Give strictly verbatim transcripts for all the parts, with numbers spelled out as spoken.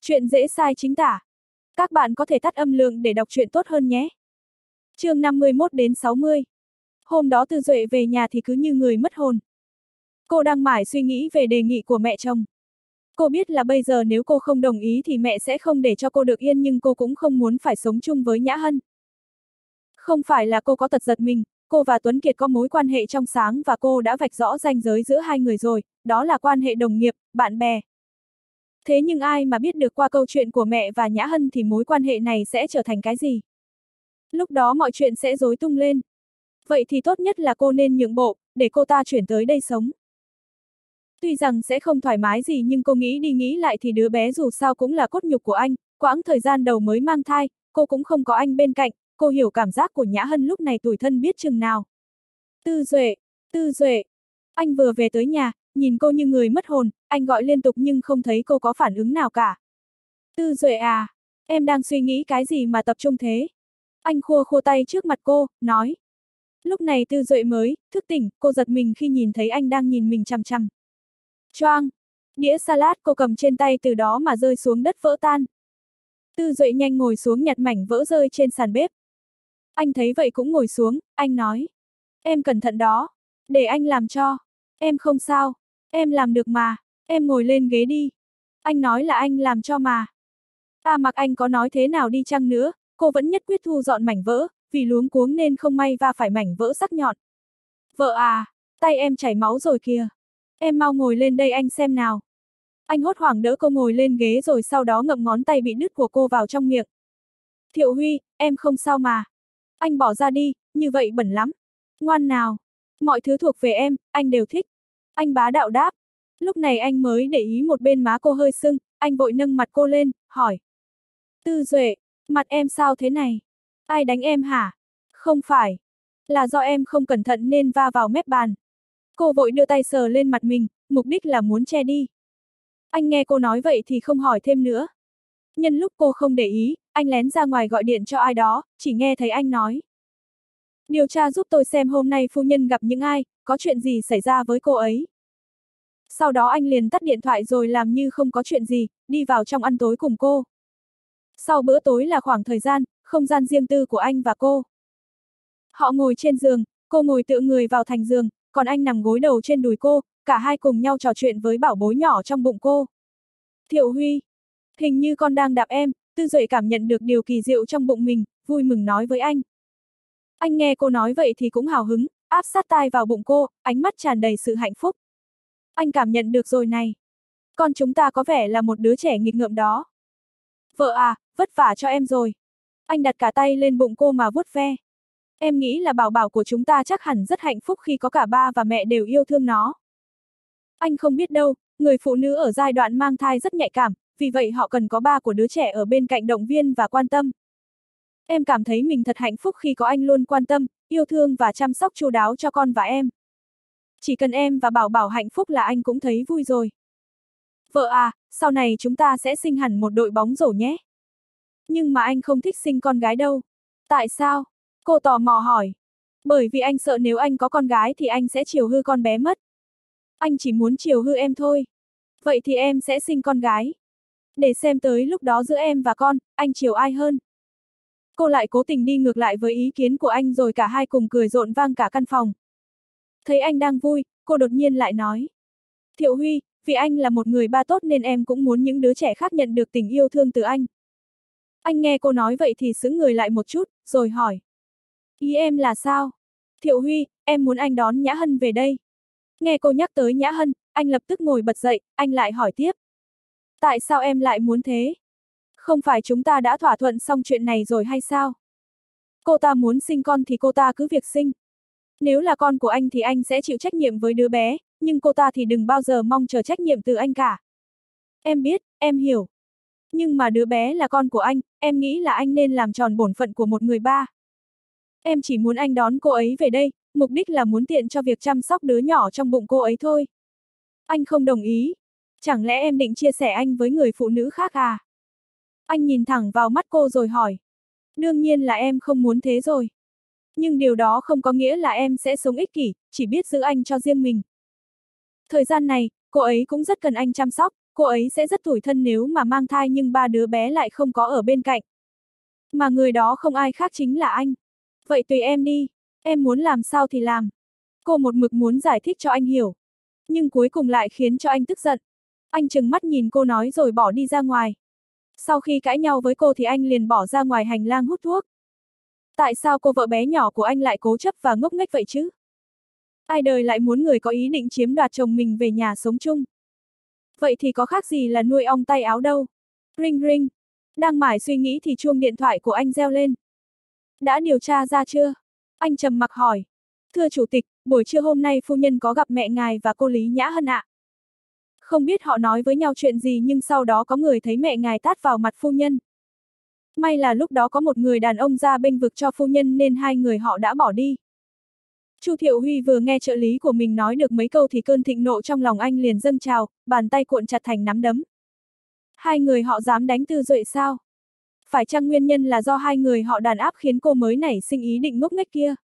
Chuyện dễ sai chính tả. Các bạn có thể tắt âm lượng để đọc truyện tốt hơn nhé. Chương năm mươi mốt đến sáu mươi. Hôm đó Tư Duệ về nhà thì cứ như người mất hồn. Cô đang mải suy nghĩ về đề nghị của mẹ chồng. Cô biết là bây giờ nếu cô không đồng ý thì mẹ sẽ không để cho cô được yên, nhưng cô cũng không muốn phải sống chung với Nhã Hân. Không phải là cô có tật giật mình, cô và Tuấn Kiệt có mối quan hệ trong sáng và cô đã vạch rõ ranh giới giữa hai người rồi, đó là quan hệ đồng nghiệp, bạn bè. Thế nhưng ai mà biết được qua câu chuyện của mẹ và Nhã Hân thì mối quan hệ này sẽ trở thành cái gì? Lúc đó mọi chuyện sẽ rối tung lên. Vậy thì tốt nhất là cô nên nhượng bộ, để cô ta chuyển tới đây sống. Tuy rằng sẽ không thoải mái gì nhưng cô nghĩ đi nghĩ lại thì đứa bé dù sao cũng là cốt nhục của anh, quãng thời gian đầu mới mang thai, cô cũng không có anh bên cạnh, cô hiểu cảm giác của Nhã Hân lúc này tủi thân biết chừng nào. Tư Duệ, Tư Duệ. Anh vừa về tới nhà, nhìn cô như người mất hồn, anh gọi liên tục nhưng không thấy cô có phản ứng nào cả. Tư Duệ à, em đang suy nghĩ cái gì mà tập trung thế? Anh khua khua tay trước mặt cô, nói. Lúc này Tư Duệ mới thức tỉnh, cô giật mình khi nhìn thấy anh đang nhìn mình chằm chằm. Choang! Đĩa salad cô cầm trên tay từ đó mà rơi xuống đất vỡ tan. Tư Duệ nhanh ngồi xuống nhặt mảnh vỡ rơi trên sàn bếp. Anh thấy vậy cũng ngồi xuống, anh nói. Em cẩn thận đó, để anh làm cho. Em không sao, em làm được mà, em ngồi lên ghế đi. Anh nói là anh làm cho mà. À mặc anh có nói thế nào đi chăng nữa, cô vẫn nhất quyết thu dọn mảnh vỡ, vì luống cuống nên không may va phải mảnh vỡ sắc nhọn. Vợ à, tay em chảy máu rồi kìa. Em mau ngồi lên đây anh xem nào. Anh hốt hoảng đỡ cô ngồi lên ghế rồi sau đó ngậm ngón tay bị đứt của cô vào trong miệng. Thiệu Huy, em không sao mà. Anh bỏ ra đi, như vậy bẩn lắm. Ngoan nào. Mọi thứ thuộc về em, anh đều thích. Anh bá đạo đáp. Lúc này anh mới để ý một bên má cô hơi sưng, anh vội nâng mặt cô lên, hỏi. Tư Duệ, mặt em sao thế này? Ai đánh em hả? Không phải. Là do em không cẩn thận nên va vào mép bàn. Cô vội đưa tay sờ lên mặt mình, mục đích là muốn che đi. Anh nghe cô nói vậy thì không hỏi thêm nữa. Nhân lúc cô không để ý, anh lén ra ngoài gọi điện cho ai đó, chỉ nghe thấy anh nói. Điều tra giúp tôi xem hôm nay phu nhân gặp những ai, có chuyện gì xảy ra với cô ấy. Sau đó anh liền tắt điện thoại rồi làm như không có chuyện gì, đi vào trong ăn tối cùng cô. Sau bữa tối là khoảng thời gian, không gian riêng tư của anh và cô. Họ ngồi trên giường, cô ngồi tựa người vào thành giường, còn anh nằm gối đầu trên đùi cô, cả hai cùng nhau trò chuyện với bảo bối nhỏ trong bụng cô. Thiệu Huy, hình như con đang đạp em, Tư Duệ cảm nhận được điều kỳ diệu trong bụng mình, vui mừng nói với anh. Anh nghe cô nói vậy thì cũng hào hứng, áp sát tai vào bụng cô, ánh mắt tràn đầy sự hạnh phúc. Anh cảm nhận được rồi này. Con chúng ta có vẻ là một đứa trẻ nghịch ngợm đó. Vợ à, vất vả cho em rồi. Anh đặt cả tay lên bụng cô mà vuốt ve. Em nghĩ là bảo bảo của chúng ta chắc hẳn rất hạnh phúc khi có cả ba và mẹ đều yêu thương nó. Anh không biết đâu, người phụ nữ ở giai đoạn mang thai rất nhạy cảm, vì vậy họ cần có ba của đứa trẻ ở bên cạnh động viên và quan tâm. Em cảm thấy mình thật hạnh phúc khi có anh luôn quan tâm, yêu thương và chăm sóc chu đáo cho con và em. Chỉ cần em và bảo bảo hạnh phúc là anh cũng thấy vui rồi. Vợ à, sau này chúng ta sẽ sinh hẳn một đội bóng rổ nhé. Nhưng mà anh không thích sinh con gái đâu. Tại sao? Cô tò mò hỏi. Bởi vì anh sợ nếu anh có con gái thì anh sẽ chiều hư con bé mất. Anh chỉ muốn chiều hư em thôi. Vậy thì em sẽ sinh con gái. Để xem tới lúc đó giữa em và con, anh chiều ai hơn. Cô lại cố tình đi ngược lại với ý kiến của anh rồi cả hai cùng cười rộn vang cả căn phòng. Thấy anh đang vui, cô đột nhiên lại nói. Thiệu Huy, vì anh là một người ba tốt nên em cũng muốn những đứa trẻ khác nhận được tình yêu thương từ anh. Anh nghe cô nói vậy thì sững người lại một chút, rồi hỏi. Ý em là sao? Thiệu Huy, em muốn anh đón Nhã Hân về đây. Nghe cô nhắc tới Nhã Hân, anh lập tức ngồi bật dậy, anh lại hỏi tiếp. Tại sao em lại muốn thế? Không phải chúng ta đã thỏa thuận xong chuyện này rồi hay sao? Cô ta muốn sinh con thì cô ta cứ việc sinh. Nếu là con của anh thì anh sẽ chịu trách nhiệm với đứa bé, nhưng cô ta thì đừng bao giờ mong chờ trách nhiệm từ anh cả. Em biết, em hiểu. Nhưng mà đứa bé là con của anh, em nghĩ là anh nên làm tròn bổn phận của một người ba. Em chỉ muốn anh đón cô ấy về đây, mục đích là muốn tiện cho việc chăm sóc đứa nhỏ trong bụng cô ấy thôi. Anh không đồng ý. Chẳng lẽ em định chia sẻ anh với người phụ nữ khác à? Anh nhìn thẳng vào mắt cô rồi hỏi. Đương nhiên là em không muốn thế rồi. Nhưng điều đó không có nghĩa là em sẽ sống ích kỷ, chỉ biết giữ anh cho riêng mình. Thời gian này, cô ấy cũng rất cần anh chăm sóc, cô cô ấy sẽ rất tủi thân nếu mà mang thai nhưng ba đứa bé lại không có ở bên cạnh. Mà người đó không ai khác chính là anh. Vậy tùy em đi, em muốn làm sao thì làm. Cô một mực muốn giải thích cho anh hiểu. Nhưng cuối cùng lại khiến cho anh tức giận. Anh trừng mắt nhìn cô nói rồi bỏ đi ra ngoài. Sau khi cãi nhau với cô thì anh liền bỏ ra ngoài hành lang hút thuốc. Tại sao cô vợ bé nhỏ của anh lại cố chấp và ngốc nghếch vậy chứ? Ai đời lại muốn người có ý định chiếm đoạt chồng mình về nhà sống chung? Vậy thì có khác gì là nuôi ong tay áo đâu. Ring ring. Đang mải suy nghĩ thì chuông điện thoại của anh reo lên. Đã điều tra ra chưa? Anh trầm mặc hỏi. Thưa chủ tịch, buổi trưa hôm nay phu nhân có gặp mẹ ngài và cô Lý Nhã Hân ạ. Không biết họ nói với nhau chuyện gì nhưng sau đó có người thấy mẹ ngài tát vào mặt phu nhân. May là lúc đó có một người đàn ông ra bênh vực cho phu nhân nên hai người họ đã bỏ đi. Chu Thiệu Huy vừa nghe trợ lý của mình nói được mấy câu thì cơn thịnh nộ trong lòng anh liền dâng trào, bàn tay cuộn chặt thành nắm đấm. Hai người họ dám đánh Tư Duệ sao? Phải chăng nguyên nhân là do hai người họ đàn áp khiến cô mới nảy sinh ý định ngốc nghếch kia?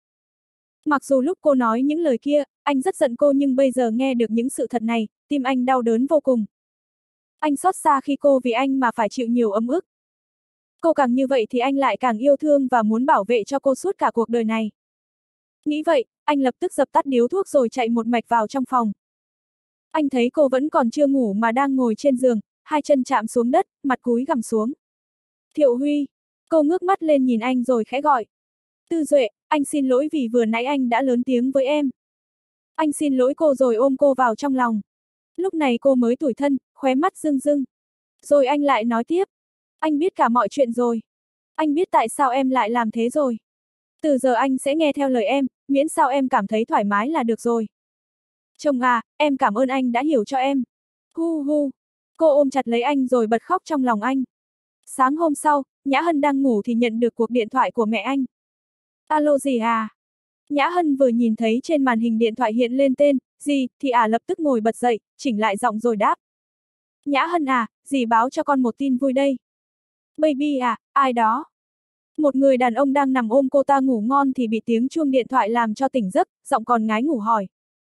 Mặc dù lúc cô nói những lời kia, anh rất giận cô nhưng bây giờ nghe được những sự thật này, tim anh đau đớn vô cùng. Anh xót xa khi cô vì anh mà phải chịu nhiều ấm ức. Cô càng như vậy thì anh lại càng yêu thương và muốn bảo vệ cho cô suốt cả cuộc đời này. Nghĩ vậy, anh lập tức dập tắt điếu thuốc rồi chạy một mạch vào trong phòng. Anh thấy cô vẫn còn chưa ngủ mà đang ngồi trên giường, hai chân chạm xuống đất, mặt cúi gằm xuống. Thiệu Huy, cô ngước mắt lên nhìn anh rồi khẽ gọi. Tư Duệ, anh xin lỗi vì vừa nãy anh đã lớn tiếng với em. Anh xin lỗi cô rồi ôm cô vào trong lòng. Lúc này cô mới tủi thân, khóe mắt rưng rưng. Rồi anh lại nói tiếp. Anh biết cả mọi chuyện rồi. Anh biết tại sao em lại làm thế rồi. Từ giờ anh sẽ nghe theo lời em, miễn sao em cảm thấy thoải mái là được rồi. Chồng à, em cảm ơn anh đã hiểu cho em. Hu hu. Cô ôm chặt lấy anh rồi bật khóc trong lòng anh. Sáng hôm sau, Nhã Hân đang ngủ thì nhận được cuộc điện thoại của mẹ anh. Alo dì à? Nhã Hân vừa nhìn thấy trên màn hình điện thoại hiện lên tên, dì, thì ả à lập tức ngồi bật dậy, chỉnh lại giọng rồi đáp. Nhã Hân à, dì báo cho con một tin vui đây. Baby à, ai đó? Một người đàn ông đang nằm ôm cô ta ngủ ngon thì bị tiếng chuông điện thoại làm cho tỉnh giấc, giọng còn ngái ngủ hỏi.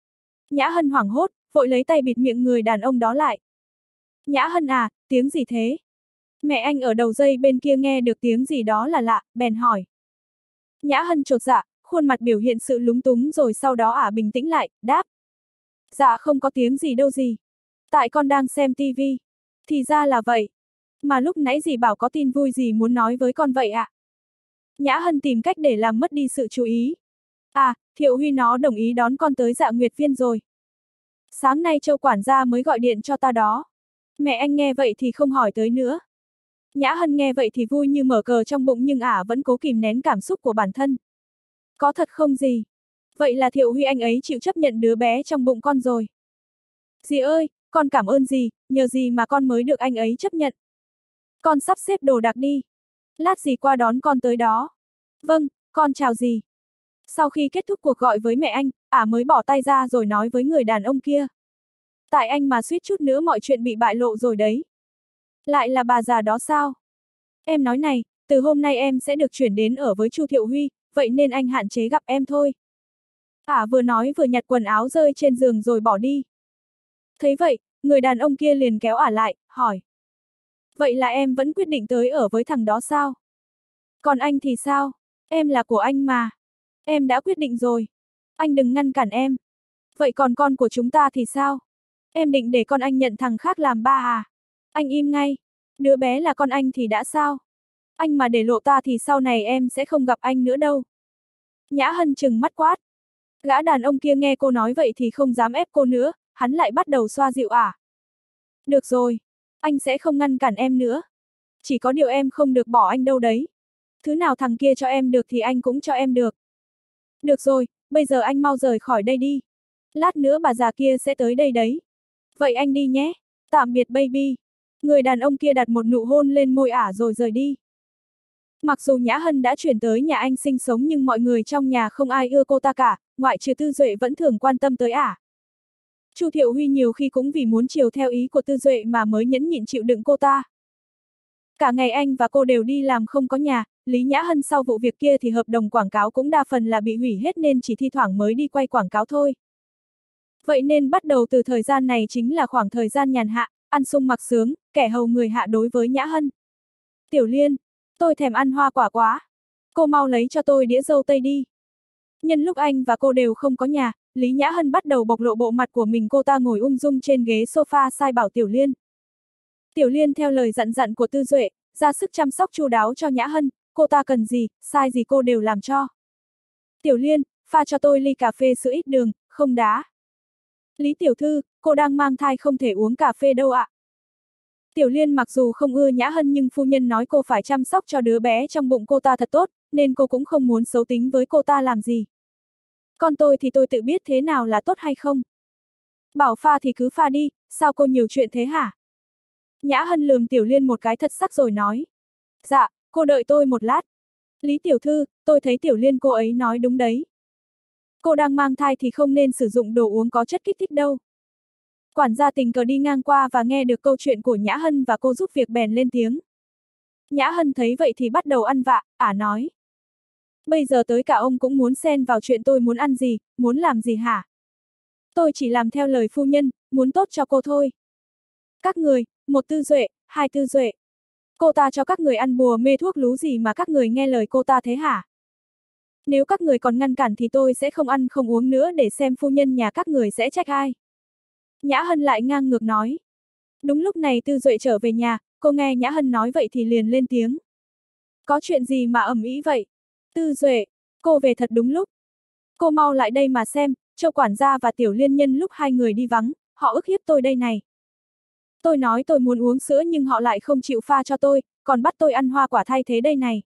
Nhã Hân hoảng hốt, vội lấy tay bịt miệng người đàn ông đó lại. Nhã Hân à, tiếng gì thế? Mẹ anh ở đầu dây bên kia nghe được tiếng gì đó là lạ, bèn hỏi. Nhã Hân chột dạ, khuôn mặt biểu hiện sự lúng túng rồi sau đó ả bình tĩnh lại, đáp. Dạ không có tiếng gì đâu gì. Tại con đang xem tivi. Thì ra là vậy. Mà lúc nãy dì bảo có tin vui gì muốn nói với con vậy ạ? À? Nhã Hân tìm cách để làm mất đi sự chú ý. À, Thiệu Huy nó đồng ý đón con tới Dạ Nguyệt Viên rồi. Sáng nay Châu quản gia mới gọi điện cho ta đó. Mẹ anh nghe vậy thì không hỏi tới nữa. Nhã Hân nghe vậy thì vui như mở cờ trong bụng nhưng ả vẫn cố kìm nén cảm xúc của bản thân. Có thật không dì? Vậy là Thiệu Huy anh ấy chịu chấp nhận đứa bé trong bụng con rồi. Dì ơi, con cảm ơn dì, nhờ dì mà con mới được anh ấy chấp nhận. Con sắp xếp đồ đạc đi. Lát dì qua đón con tới đó. Vâng, con chào dì. Sau khi kết thúc cuộc gọi với mẹ anh, ả mới bỏ tay ra rồi nói với người đàn ông kia. Tại anh mà suýt chút nữa mọi chuyện bị bại lộ rồi đấy. Lại là bà già đó sao? Em nói này, từ hôm nay em sẽ được chuyển đến ở với Chu Thiệu Huy, vậy nên anh hạn chế gặp em thôi. Ả vừa nói vừa nhặt quần áo rơi trên giường rồi bỏ đi. Thấy vậy, người đàn ông kia liền kéo ả lại, hỏi. Vậy là em vẫn quyết định tới ở với thằng đó sao? Còn anh thì sao? Em là của anh mà. Em đã quyết định rồi. Anh đừng ngăn cản em. Vậy còn con của chúng ta thì sao? Em định để con anh nhận thằng khác làm ba à? Anh im ngay. Đứa bé là con anh thì đã sao? Anh mà để lộ ta thì sau này em sẽ không gặp anh nữa đâu. Nhã Hân trừng mắt quát. Gã đàn ông kia nghe cô nói vậy thì không dám ép cô nữa, hắn lại bắt đầu xoa dịu ả. Được rồi, anh sẽ không ngăn cản em nữa. Chỉ có điều em không được bỏ anh đâu đấy. Thứ nào thằng kia cho em được thì anh cũng cho em được. Được rồi, bây giờ anh mau rời khỏi đây đi. Lát nữa bà già kia sẽ tới đây đấy. Vậy anh đi nhé. Tạm biệt baby. Người đàn ông kia đặt một nụ hôn lên môi ả rồi rời đi. Mặc dù Nhã Hân đã chuyển tới nhà anh sinh sống nhưng mọi người trong nhà không ai ưa cô ta cả, ngoại trừ Tư Duệ vẫn thường quan tâm tới ả. Chu Thiệu Huy nhiều khi cũng vì muốn chiều theo ý của Tư Duệ mà mới nhẫn nhịn chịu đựng cô ta. Cả ngày anh và cô đều đi làm không có nhà, Lý Nhã Hân sau vụ việc kia thì hợp đồng quảng cáo cũng đa phần là bị hủy hết nên chỉ thi thoảng mới đi quay quảng cáo thôi. Vậy nên bắt đầu từ thời gian này chính là khoảng thời gian nhàn hạ, ăn sung mặc sướng, kẻ hầu người hạ đối với Nhã Hân. Tiểu Liên, tôi thèm ăn hoa quả quá. Cô mau lấy cho tôi đĩa dâu tây đi. Nhân lúc anh và cô đều không có nhà, Lý Nhã Hân bắt đầu bộc lộ bộ mặt của mình, cô ta ngồi ung dung trên ghế sofa sai bảo Tiểu Liên. Tiểu Liên theo lời dặn dặn của Tư Duệ, ra sức chăm sóc chu đáo cho Nhã Hân, cô ta cần gì, sai gì cô đều làm cho. Tiểu Liên, pha cho tôi ly cà phê sữa ít đường, không đá. Lý tiểu thư, cô đang mang thai không thể uống cà phê đâu ạ. Tiểu Liên mặc dù không ưa Nhã Hân nhưng phu nhân nói cô phải chăm sóc cho đứa bé trong bụng cô ta thật tốt, nên cô cũng không muốn xấu tính với cô ta làm gì. Con tôi thì tôi tự biết thế nào là tốt hay không. Bảo pha thì cứ pha đi, sao cô nhiều chuyện thế hả? Nhã Hân lườm Tiểu Liên một cái thật sắc rồi nói. Dạ, cô đợi tôi một lát. Lý tiểu thư, tôi thấy Tiểu Liên cô ấy nói đúng đấy. Cô đang mang thai thì không nên sử dụng đồ uống có chất kích thích đâu. Quản gia tình cờ đi ngang qua và nghe được câu chuyện của Nhã Hân và cô giúp việc bèn lên tiếng. Nhã Hân thấy vậy thì bắt đầu ăn vạ, ả nói. Bây giờ tới cả ông cũng muốn xen vào chuyện tôi muốn ăn gì, muốn làm gì hả? Tôi chỉ làm theo lời phu nhân, muốn tốt cho cô thôi. Các người, một Tư Duệ, hai Tư Duệ. Cô ta cho các người ăn bùa mê thuốc lú gì mà các người nghe lời cô ta thế hả? Nếu các người còn ngăn cản thì tôi sẽ không ăn không uống nữa để xem phu nhân nhà các người sẽ trách ai. Nhã Hân lại ngang ngược nói. Đúng lúc này Tư Duệ trở về nhà, cô nghe Nhã Hân nói vậy thì liền lên tiếng. Có chuyện gì mà ầm ĩ vậy? Tư Duệ, cô về thật đúng lúc. Cô mau lại đây mà xem, Châu quản gia và Tiểu Liên nhân lúc hai người đi vắng, họ ức hiếp tôi đây này. Tôi nói tôi muốn uống sữa nhưng họ lại không chịu pha cho tôi, còn bắt tôi ăn hoa quả thay thế đây này.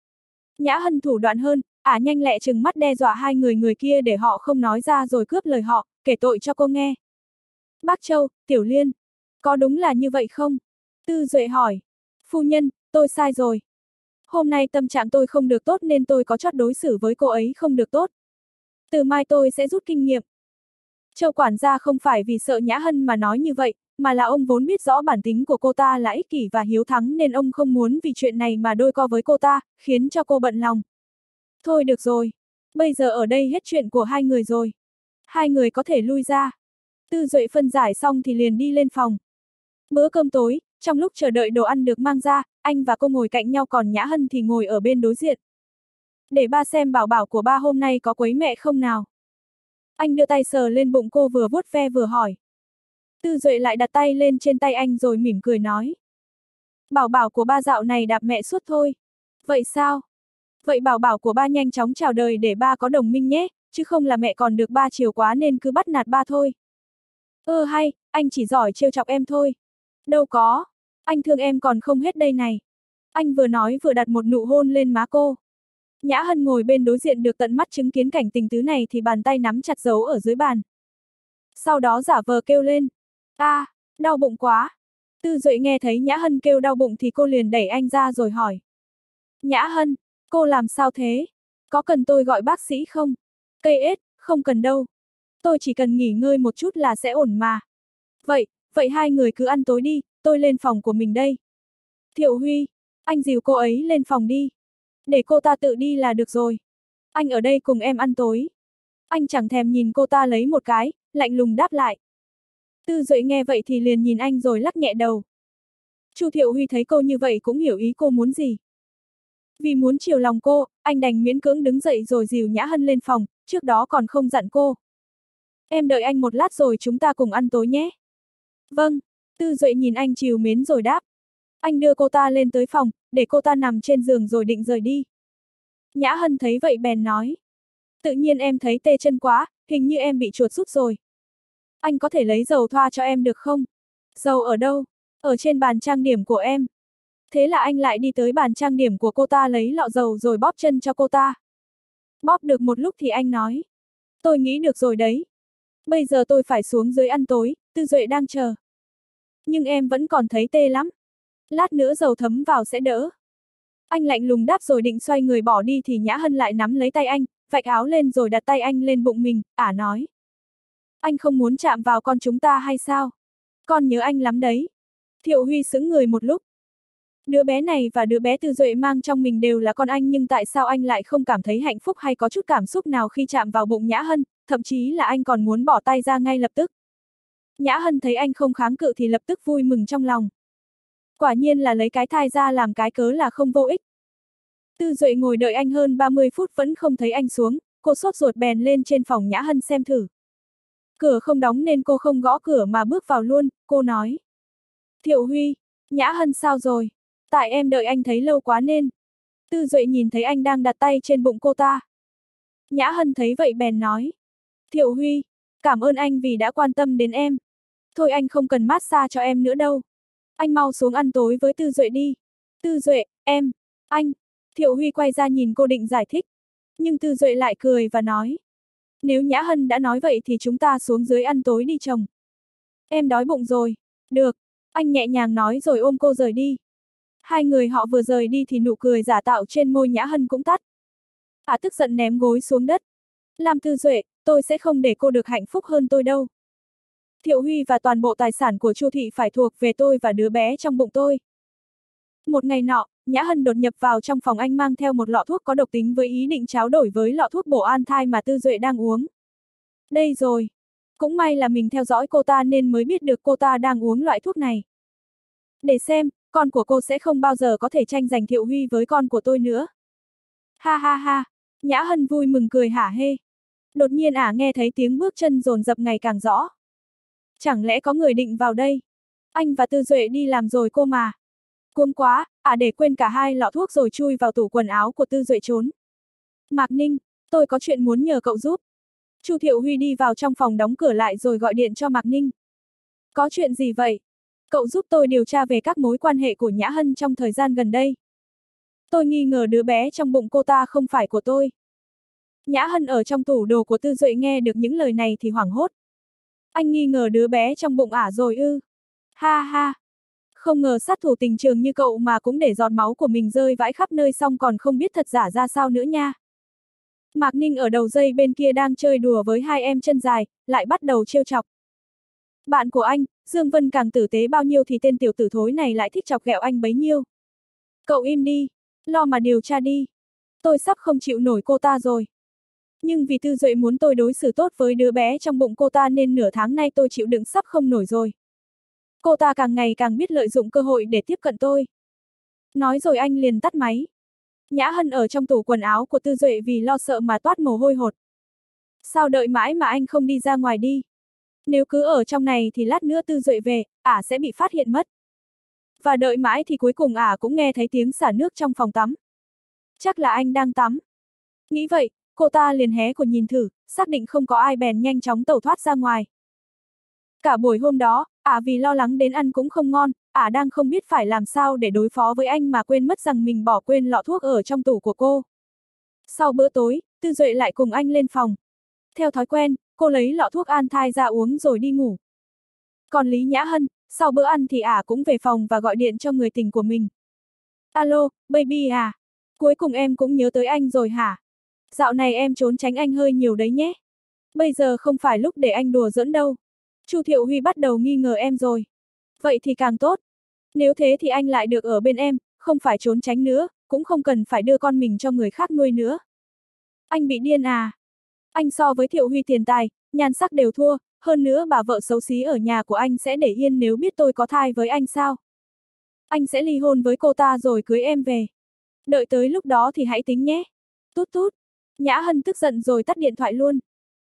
Nhã Hân thủ đoạn hơn, ả nhanh lẹ trừng mắt đe dọa hai người người kia để họ không nói ra rồi cướp lời họ, kể tội cho cô nghe. Bác Châu, Tiểu Liên, có đúng là như vậy không? Tư Duệ hỏi. Phu nhân, tôi sai rồi. Hôm nay tâm trạng tôi không được tốt nên tôi có chót đối xử với cô ấy không được tốt. Từ mai tôi sẽ rút kinh nghiệm. Châu quản gia không phải vì sợ Nhã Hân mà nói như vậy, mà là ông vốn biết rõ bản tính của cô ta là ích kỷ và hiếu thắng nên ông không muốn vì chuyện này mà đôi co với cô ta, khiến cho cô bận lòng. Thôi được rồi, bây giờ ở đây hết chuyện của hai người rồi. Hai người có thể lui ra. Tư Duệ phân giải xong thì liền đi lên phòng. Bữa cơm tối, trong lúc chờ đợi đồ ăn được mang ra, anh và cô ngồi cạnh nhau còn Nhã Hân thì ngồi ở bên đối diện. Để ba xem bảo bảo của ba hôm nay có quấy mẹ không nào. Anh đưa tay sờ lên bụng cô vừa vuốt ve vừa hỏi. Tư Duệ lại đặt tay lên trên tay anh rồi mỉm cười nói. Bảo bảo của ba dạo này đạp mẹ suốt thôi. Vậy sao? Vậy bảo bảo của ba nhanh chóng chào đời để ba có đồng minh nhé, chứ không là mẹ còn được ba chiều quá nên cứ bắt nạt ba thôi. Ơ hay, anh chỉ giỏi trêu chọc em thôi. Đâu có, anh thương em còn không hết đây này. Anh vừa nói vừa đặt một nụ hôn lên má cô. Nhã Hân ngồi bên đối diện được tận mắt chứng kiến cảnh tình tứ này thì bàn tay nắm chặt giấu ở dưới bàn. Sau đó giả vờ kêu lên. A, à, đau bụng quá. Tư Duệ nghe thấy Nhã Hân kêu đau bụng thì cô liền đẩy anh ra rồi hỏi. Nhã Hân, cô làm sao thế? Có cần tôi gọi bác sĩ không? Cây ết, không cần đâu. Tôi chỉ cần nghỉ ngơi một chút là sẽ ổn mà. Vậy, vậy hai người cứ ăn tối đi, tôi lên phòng của mình đây. Thiệu Huy, anh dìu cô ấy lên phòng đi. Để cô ta tự đi là được rồi. Anh ở đây cùng em ăn tối. Anh chẳng thèm nhìn cô ta lấy một cái, lạnh lùng đáp lại. Tư Duệ nghe vậy thì liền nhìn anh rồi lắc nhẹ đầu. Chu Thiệu Huy thấy cô như vậy cũng hiểu ý cô muốn gì. Vì muốn chiều lòng cô, anh đành miễn cưỡng đứng dậy rồi dìu Nhã Hân lên phòng, trước đó còn không dặn cô. Em đợi anh một lát rồi chúng ta cùng ăn tối nhé. Vâng, Tư Duệ nhìn anh trìu mến rồi đáp. Anh đưa cô ta lên tới phòng, để cô ta nằm trên giường rồi định rời đi. Nhã Hân thấy vậy bèn nói. Tự nhiên em thấy tê chân quá, hình như em bị chuột rút rồi. Anh có thể lấy dầu thoa cho em được không? Dầu ở đâu? Ở trên bàn trang điểm của em. Thế là anh lại đi tới bàn trang điểm của cô ta lấy lọ dầu rồi bóp chân cho cô ta. Bóp được một lúc thì anh nói. Tôi nghĩ được rồi đấy. Bây giờ tôi phải xuống dưới ăn tối, Tư Duệ đang chờ. Nhưng em vẫn còn thấy tê lắm. Lát nữa dầu thấm vào sẽ đỡ. Anh lạnh lùng đáp rồi định xoay người bỏ đi thì Nhã Hân lại nắm lấy tay anh, vạch áo lên rồi đặt tay anh lên bụng mình, ả nói. Anh không muốn chạm vào con chúng ta hay sao? Con nhớ anh lắm đấy. Thiệu Huy sững người một lúc. Đứa bé này và đứa bé Tư Duệ mang trong mình đều là con anh nhưng tại sao anh lại không cảm thấy hạnh phúc hay có chút cảm xúc nào khi chạm vào bụng Nhã Hân, thậm chí là anh còn muốn bỏ tay ra ngay lập tức. Nhã Hân thấy anh không kháng cự thì lập tức vui mừng trong lòng. Quả nhiên là lấy cái thai ra làm cái cớ là không vô ích. Tư Duệ ngồi đợi anh hơn ba mươi phút vẫn không thấy anh xuống, cô sốt ruột bèn lên trên phòng Nhã Hân xem thử. Cửa không đóng nên cô không gõ cửa mà bước vào luôn, cô nói. Thiệu Huy, Nhã Hân sao rồi? Tại em đợi anh thấy lâu quá nên. Tư Duệ nhìn thấy anh đang đặt tay trên bụng cô ta. Nhã Hân thấy vậy bèn nói. Thiệu Huy, cảm ơn anh vì đã quan tâm đến em. Thôi anh không cần massage cho em nữa đâu. Anh mau xuống ăn tối với Tư Duệ đi. Tư Duệ, em, anh. Thiệu Huy quay ra nhìn cô định giải thích. Nhưng Tư Duệ lại cười và nói. Nếu Nhã Hân đã nói vậy thì chúng ta xuống dưới ăn tối đi chồng. Em đói bụng rồi. Được. Anh nhẹ nhàng nói rồi ôm cô rời đi. Hai người họ vừa rời đi thì nụ cười giả tạo trên môi Nhã Hân cũng tắt. À tức giận ném gối xuống đất. Lam Tư Duệ, tôi sẽ không để cô được hạnh phúc hơn tôi đâu. Thiệu Huy và toàn bộ tài sản của Chu thị phải thuộc về tôi và đứa bé trong bụng tôi. Một ngày nọ, Nhã Hân đột nhập vào trong phòng anh mang theo một lọ thuốc có độc tính với ý định tráo đổi với lọ thuốc bổ an thai mà Tư Duệ đang uống. Đây rồi. Cũng may là mình theo dõi cô ta nên mới biết được cô ta đang uống loại thuốc này. Để xem, con của cô sẽ không bao giờ có thể tranh giành Thiệu Huy với con của tôi nữa. Ha ha ha, Nhã Hân vui mừng cười hả hê. Đột nhiên ả nghe thấy tiếng bước chân dồn dập ngày càng rõ. Chẳng lẽ có người định vào đây? Anh và Tư Duệ đi làm rồi cô mà. Cuống quá, ả để quên cả hai lọ thuốc rồi chui vào tủ quần áo của Tư Duệ trốn. Mạc Ninh, tôi có chuyện muốn nhờ cậu giúp. Chu Thiệu Huy đi vào trong phòng đóng cửa lại rồi gọi điện cho Mạc Ninh. Có chuyện gì vậy? Cậu giúp tôi điều tra về các mối quan hệ của Nhã Hân trong thời gian gần đây. Tôi nghi ngờ đứa bé trong bụng cô ta không phải của tôi. Nhã Hân ở trong tủ đồ của Tư Duệ nghe được những lời này thì hoảng hốt. Anh nghi ngờ đứa bé trong bụng ả rồi ư? Ha ha! Không ngờ sát thủ tình trường như cậu mà cũng để giọt máu của mình rơi vãi khắp nơi xong còn không biết thật giả ra sao nữa nha. Mạc Ninh ở đầu dây bên kia đang chơi đùa với hai em chân dài, lại bắt đầu trêu chọc. Bạn của anh, Dương Vân càng tử tế bao nhiêu thì tên tiểu tử thối này lại thích chọc ghẹo anh bấy nhiêu. Cậu im đi, lo mà điều tra đi. Tôi sắp không chịu nổi cô ta rồi. Nhưng vì Tư Duệ muốn tôi đối xử tốt với đứa bé trong bụng cô ta nên nửa tháng nay tôi chịu đựng sắp không nổi rồi. Cô ta càng ngày càng biết lợi dụng cơ hội để tiếp cận tôi. Nói rồi anh liền tắt máy. Nhã Hân ở trong tủ quần áo của Tư Duệ vì lo sợ mà toát mồ hôi hột. Sao đợi mãi mà anh không đi ra ngoài đi? Nếu cứ ở trong này thì lát nữa Tư Duệ về, ả sẽ bị phát hiện mất. Và đợi mãi thì cuối cùng ả cũng nghe thấy tiếng xả nước trong phòng tắm. Chắc là anh đang tắm. Nghĩ vậy, cô ta liền hé cổ nhìn thử, xác định không có ai bèn nhanh chóng tẩu thoát ra ngoài. Cả buổi hôm đó, ả vì lo lắng đến ăn cũng không ngon, ả đang không biết phải làm sao để đối phó với anh mà quên mất rằng mình bỏ quên lọ thuốc ở trong tủ của cô. Sau bữa tối, Tư Duệ lại cùng anh lên phòng. Theo thói quen, cô lấy lọ thuốc an thai ra uống rồi đi ngủ. Còn Lý Nhã Hân, sau bữa ăn thì ả cũng về phòng và gọi điện cho người tình của mình. Alo, baby à? Cuối cùng em cũng nhớ tới anh rồi hả? Dạo này em trốn tránh anh hơi nhiều đấy nhé. Bây giờ không phải lúc để anh đùa giỡn đâu. Chu Thiệu Huy bắt đầu nghi ngờ em rồi. Vậy thì càng tốt. Nếu thế thì anh lại được ở bên em, không phải trốn tránh nữa, cũng không cần phải đưa con mình cho người khác nuôi nữa. Anh bị điên à? Anh so với Thiệu Huy tiền tài, nhan sắc đều thua, hơn nữa bà vợ xấu xí ở nhà của anh sẽ để yên nếu biết tôi có thai với anh sao? Anh sẽ ly hôn với cô ta rồi cưới em về. Đợi tới lúc đó thì hãy tính nhé. Tút tút. Nhã Hân tức giận rồi tắt điện thoại luôn.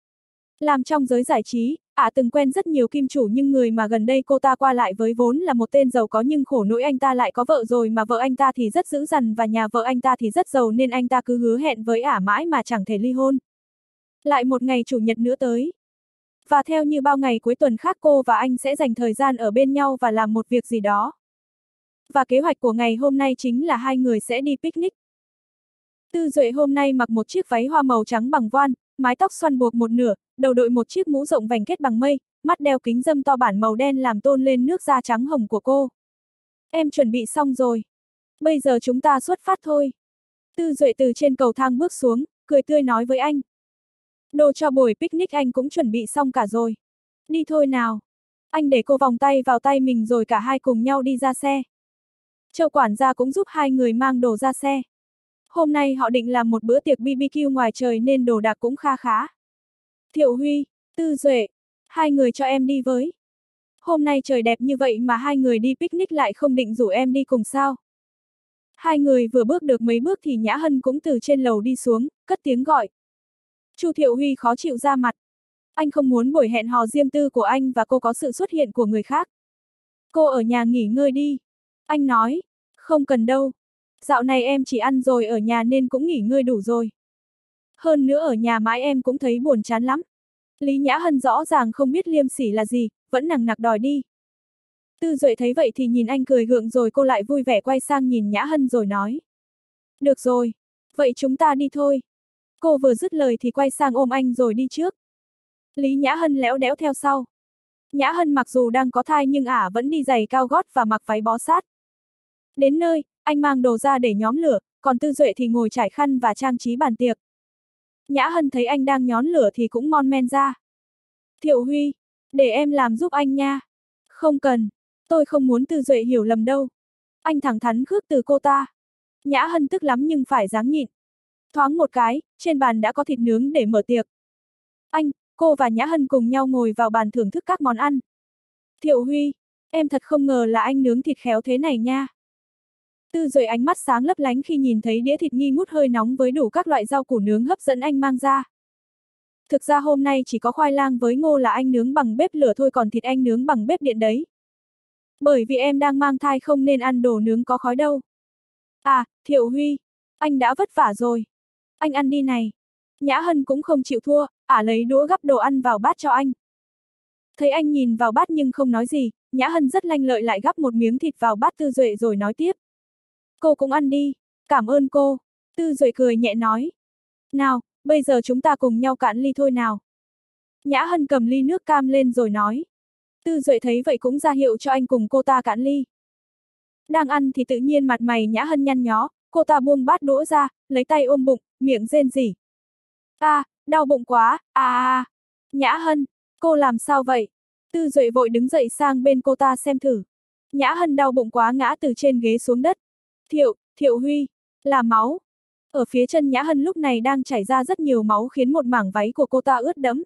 Làm trong giới giải trí, ả từng quen rất nhiều kim chủ nhưng người mà gần đây cô ta qua lại với vốn là một tên giàu có nhưng khổ nỗi anh ta lại có vợ rồi mà vợ anh ta thì rất dữ dằn và nhà vợ anh ta thì rất giàu nên anh ta cứ hứa hẹn với ả mãi mà chẳng thể ly hôn. Lại một ngày chủ nhật nữa tới. Và theo như bao ngày cuối tuần khác cô và anh sẽ dành thời gian ở bên nhau và làm một việc gì đó. Và kế hoạch của ngày hôm nay chính là hai người sẽ đi picnic. Tư Duệ hôm nay mặc một chiếc váy hoa màu trắng bằng voan, mái tóc xoăn buộc một nửa, đầu đội một chiếc mũ rộng vành kết bằng mây, mắt đeo kính râm to bản màu đen làm tôn lên nước da trắng hồng của cô. Em chuẩn bị xong rồi. Bây giờ chúng ta xuất phát thôi. Tư Duệ từ trên cầu thang bước xuống, cười tươi nói với anh. Đồ cho buổi picnic anh cũng chuẩn bị xong cả rồi. Đi thôi nào. Anh để cô vòng tay vào tay mình rồi cả hai cùng nhau đi ra xe. Châu quản gia cũng giúp hai người mang đồ ra xe. Hôm nay họ định làm một bữa tiệc bê bê kiu ngoài trời nên đồ đạc cũng kha khá. Thiệu Huy, Tư Duệ, hai người cho em đi với. Hôm nay trời đẹp như vậy mà hai người đi picnic lại không định rủ em đi cùng sao? Hai người vừa bước được mấy bước thì Nhã Hân cũng từ trên lầu đi xuống, cất tiếng gọi. Chu Thiệu Huy khó chịu ra mặt. Anh không muốn buổi hẹn hò riêng tư của anh và cô có sự xuất hiện của người khác. Cô ở nhà nghỉ ngơi đi. Anh nói, không cần đâu. Dạo này em chỉ ăn rồi ở nhà nên cũng nghỉ ngơi đủ rồi. Hơn nữa ở nhà mãi em cũng thấy buồn chán lắm. Lý Nhã Hân rõ ràng không biết liêm sỉ là gì, vẫn nằng nặc đòi đi. Tư Duệ thấy vậy thì nhìn anh cười gượng rồi cô lại vui vẻ quay sang nhìn Nhã Hân rồi nói. Được rồi, vậy chúng ta đi thôi. Cô vừa dứt lời thì quay sang ôm anh rồi đi trước. Lý Nhã Hân léo đéo theo sau. Nhã Hân mặc dù đang có thai nhưng ả vẫn đi giày cao gót và mặc váy bó sát. Đến nơi, anh mang đồ ra để nhóm lửa, còn Tư Duệ thì ngồi trải khăn và trang trí bàn tiệc. Nhã Hân thấy anh đang nhón lửa thì cũng mon men ra. Thiệu Huy, để em làm giúp anh nha. Không cần, tôi không muốn Tư Duệ hiểu lầm đâu. Anh thẳng thắn khước từ cô ta. Nhã Hân tức lắm nhưng phải dáng nhịn. Thoáng một cái, trên bàn đã có thịt nướng để mở tiệc. Anh, cô và Nhã Hân cùng nhau ngồi vào bàn thưởng thức các món ăn. Thiệu Huy, em thật không ngờ là anh nướng thịt khéo thế này nha. Tư Duệ ánh mắt sáng lấp lánh khi nhìn thấy đĩa thịt nghi ngút hơi nóng với đủ các loại rau củ nướng hấp dẫn anh mang ra. Thực ra hôm nay chỉ có khoai lang với ngô là anh nướng bằng bếp lửa thôi, còn thịt anh nướng bằng bếp điện đấy. Bởi vì em đang mang thai không nên ăn đồ nướng có khói đâu. À, Thiệu Huy, anh đã vất vả rồi. Anh ăn đi này. Nhã Hân cũng không chịu thua, ả lấy đũa gắp đồ ăn vào bát cho anh. Thấy anh nhìn vào bát nhưng không nói gì, Nhã Hân rất lanh lợi lại gắp một miếng thịt vào bát Tư Duệ rồi nói tiếp. Cô cũng ăn đi, cảm ơn cô. Tư Duệ cười nhẹ nói. Nào, bây giờ chúng ta cùng nhau cạn ly thôi nào. Nhã Hân cầm ly nước cam lên rồi nói. Tư Duệ thấy vậy cũng ra hiệu cho anh cùng cô ta cạn ly. Đang ăn thì tự nhiên mặt mày Nhã Hân nhăn nhó, cô ta buông bát đũa ra, lấy tay ôm bụng, miệng rên rỉ. À, đau bụng quá, à à à. Nhã Hân, cô làm sao vậy? Tư Duệ vội đứng dậy sang bên cô ta xem thử. Nhã Hân đau bụng quá ngã từ trên ghế xuống đất. Thiệu, Thiệu Huy, là máu. Ở phía chân Nhã Hân lúc này đang chảy ra rất nhiều máu khiến một mảng váy của cô ta ướt đẫm.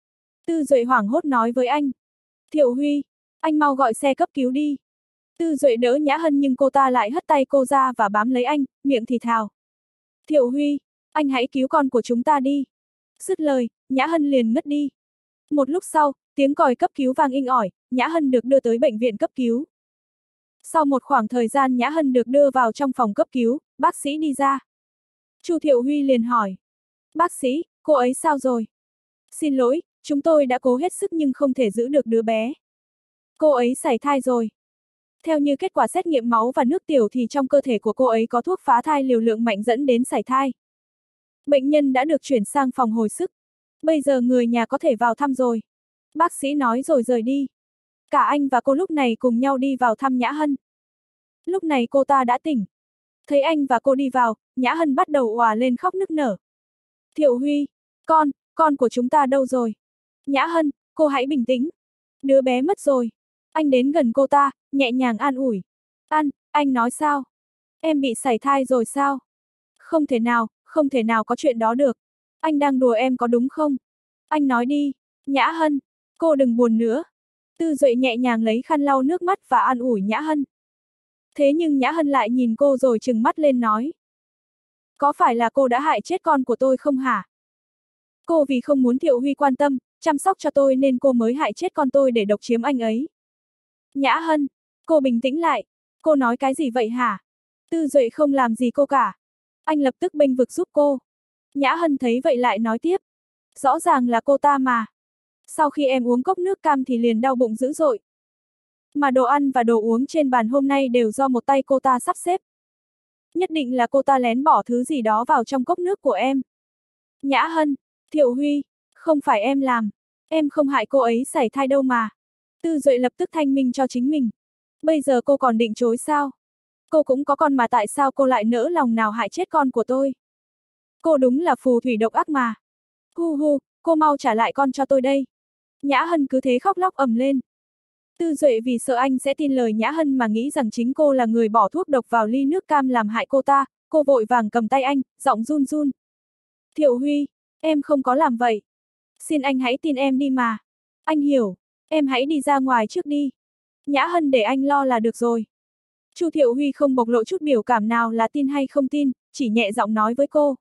Tư Duệ hoảng hốt nói với anh. Thiệu Huy, anh mau gọi xe cấp cứu đi. Tư Duệ đỡ Nhã Hân nhưng cô ta lại hất tay cô ra và bám lấy anh, miệng thì thào. Thiệu Huy, anh hãy cứu con của chúng ta đi. Dứt lời, Nhã Hân liền ngất đi. Một lúc sau, tiếng còi cấp cứu vang inh ỏi, Nhã Hân được đưa tới bệnh viện cấp cứu. Sau một khoảng thời gian Nhã Hân được đưa vào trong phòng cấp cứu, bác sĩ đi ra. Chu Thiệu Huy liền hỏi. Bác sĩ, cô ấy sao rồi? Xin lỗi, chúng tôi đã cố hết sức nhưng không thể giữ được đứa bé. Cô ấy sảy thai rồi. Theo như kết quả xét nghiệm máu và nước tiểu thì trong cơ thể của cô ấy có thuốc phá thai liều lượng mạnh dẫn đến sảy thai. Bệnh nhân đã được chuyển sang phòng hồi sức. Bây giờ người nhà có thể vào thăm rồi. Bác sĩ nói rồi rời đi. Cả anh và cô lúc này cùng nhau đi vào thăm Nhã Hân. Lúc này cô ta đã tỉnh. Thấy anh và cô đi vào, Nhã Hân bắt đầu òa lên khóc nức nở. Thiệu Huy, con, con của chúng ta đâu rồi? Nhã Hân, cô hãy bình tĩnh. Đứa bé mất rồi. Anh đến gần cô ta, nhẹ nhàng an ủi. An, anh nói sao? Em bị sảy thai rồi sao? Không thể nào, không thể nào có chuyện đó được. Anh đang đùa em có đúng không? Anh nói đi. Nhã Hân, cô đừng buồn nữa. Tư Duệ nhẹ nhàng lấy khăn lau nước mắt và an ủi Nhã Hân. Thế nhưng Nhã Hân lại nhìn cô rồi trừng mắt lên nói. Có phải là cô đã hại chết con của tôi không hả? Cô vì không muốn Thiệu Huy quan tâm, chăm sóc cho tôi nên cô mới hại chết con tôi để độc chiếm anh ấy. Nhã Hân, cô bình tĩnh lại. Cô nói cái gì vậy hả? Tư Duệ không làm gì cô cả. Anh lập tức bênh vực giúp cô. Nhã Hân thấy vậy lại nói tiếp. Rõ ràng là cô ta mà. Sau khi em uống cốc nước cam thì liền đau bụng dữ dội. Mà đồ ăn và đồ uống trên bàn hôm nay đều do một tay cô ta sắp xếp. Nhất định là cô ta lén bỏ thứ gì đó vào trong cốc nước của em. Nhã Hân, Thiệu Huy, không phải em làm. Em không hại cô ấy sảy thai đâu mà. Tư Duệ lập tức thanh minh cho chính mình. Bây giờ cô còn định chối sao? Cô cũng có con mà tại sao cô lại nỡ lòng nào hại chết con của tôi? Cô đúng là phù thủy độc ác mà. Hu hu, cô mau trả lại con cho tôi đây. Nhã Hân cứ thế khóc lóc ầm lên. Tư Duệ vì sợ anh sẽ tin lời Nhã Hân mà nghĩ rằng chính cô là người bỏ thuốc độc vào ly nước cam làm hại cô ta, cô vội vàng cầm tay anh, giọng run run. Thiệu Huy, em không có làm vậy. Xin anh hãy tin em đi mà. Anh hiểu, Em hãy đi ra ngoài trước đi. Nhã Hân để anh lo là được rồi. Chu Thiệu Huy không bộc lộ chút biểu cảm nào là tin hay không tin, chỉ nhẹ giọng nói với cô.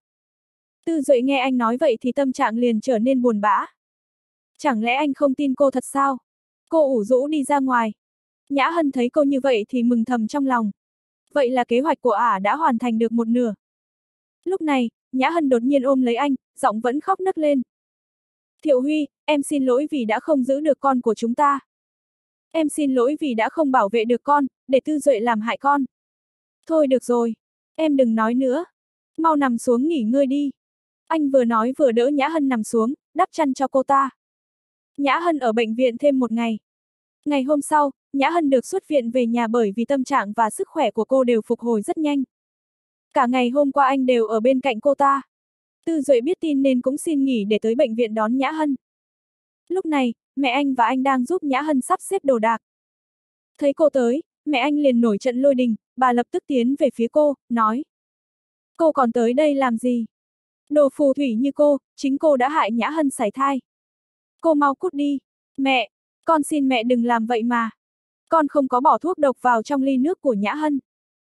Tư Duệ nghe anh nói vậy thì tâm trạng liền trở nên buồn bã. Chẳng lẽ anh không tin cô thật sao? Cô ủ rũ đi ra ngoài. Nhã Hân thấy cô như vậy thì mừng thầm trong lòng. Vậy là kế hoạch của ả đã hoàn thành được một nửa. Lúc này, Nhã Hân đột nhiên ôm lấy anh, giọng vẫn khóc nấc lên. Thiệu Huy, em xin lỗi vì đã không giữ được con của chúng ta. Em xin lỗi vì đã không bảo vệ được con, để Tư Duệ làm hại con. Thôi được rồi, em đừng nói nữa. Mau nằm xuống nghỉ ngơi đi. Anh vừa nói vừa đỡ Nhã Hân nằm xuống, đắp chăn cho cô ta. Nhã Hân ở bệnh viện thêm một ngày. Ngày hôm sau, Nhã Hân được xuất viện về nhà bởi vì tâm trạng và sức khỏe của cô đều phục hồi rất nhanh. Cả ngày hôm qua anh đều ở bên cạnh cô ta. Tư Duệ biết tin nên cũng xin nghỉ để tới bệnh viện đón Nhã Hân. Lúc này, mẹ anh và anh đang giúp Nhã Hân sắp xếp đồ đạc. Thấy cô tới, mẹ anh liền nổi trận lôi đình, bà lập tức tiến về phía cô, nói. Cô còn tới đây làm gì? Đồ phù thủy như cô, chính cô đã hại Nhã Hân sảy thai. Cô mau cút đi. Mẹ, con xin mẹ đừng làm vậy mà. Con không có bỏ thuốc độc vào trong ly nước của Nhã Hân.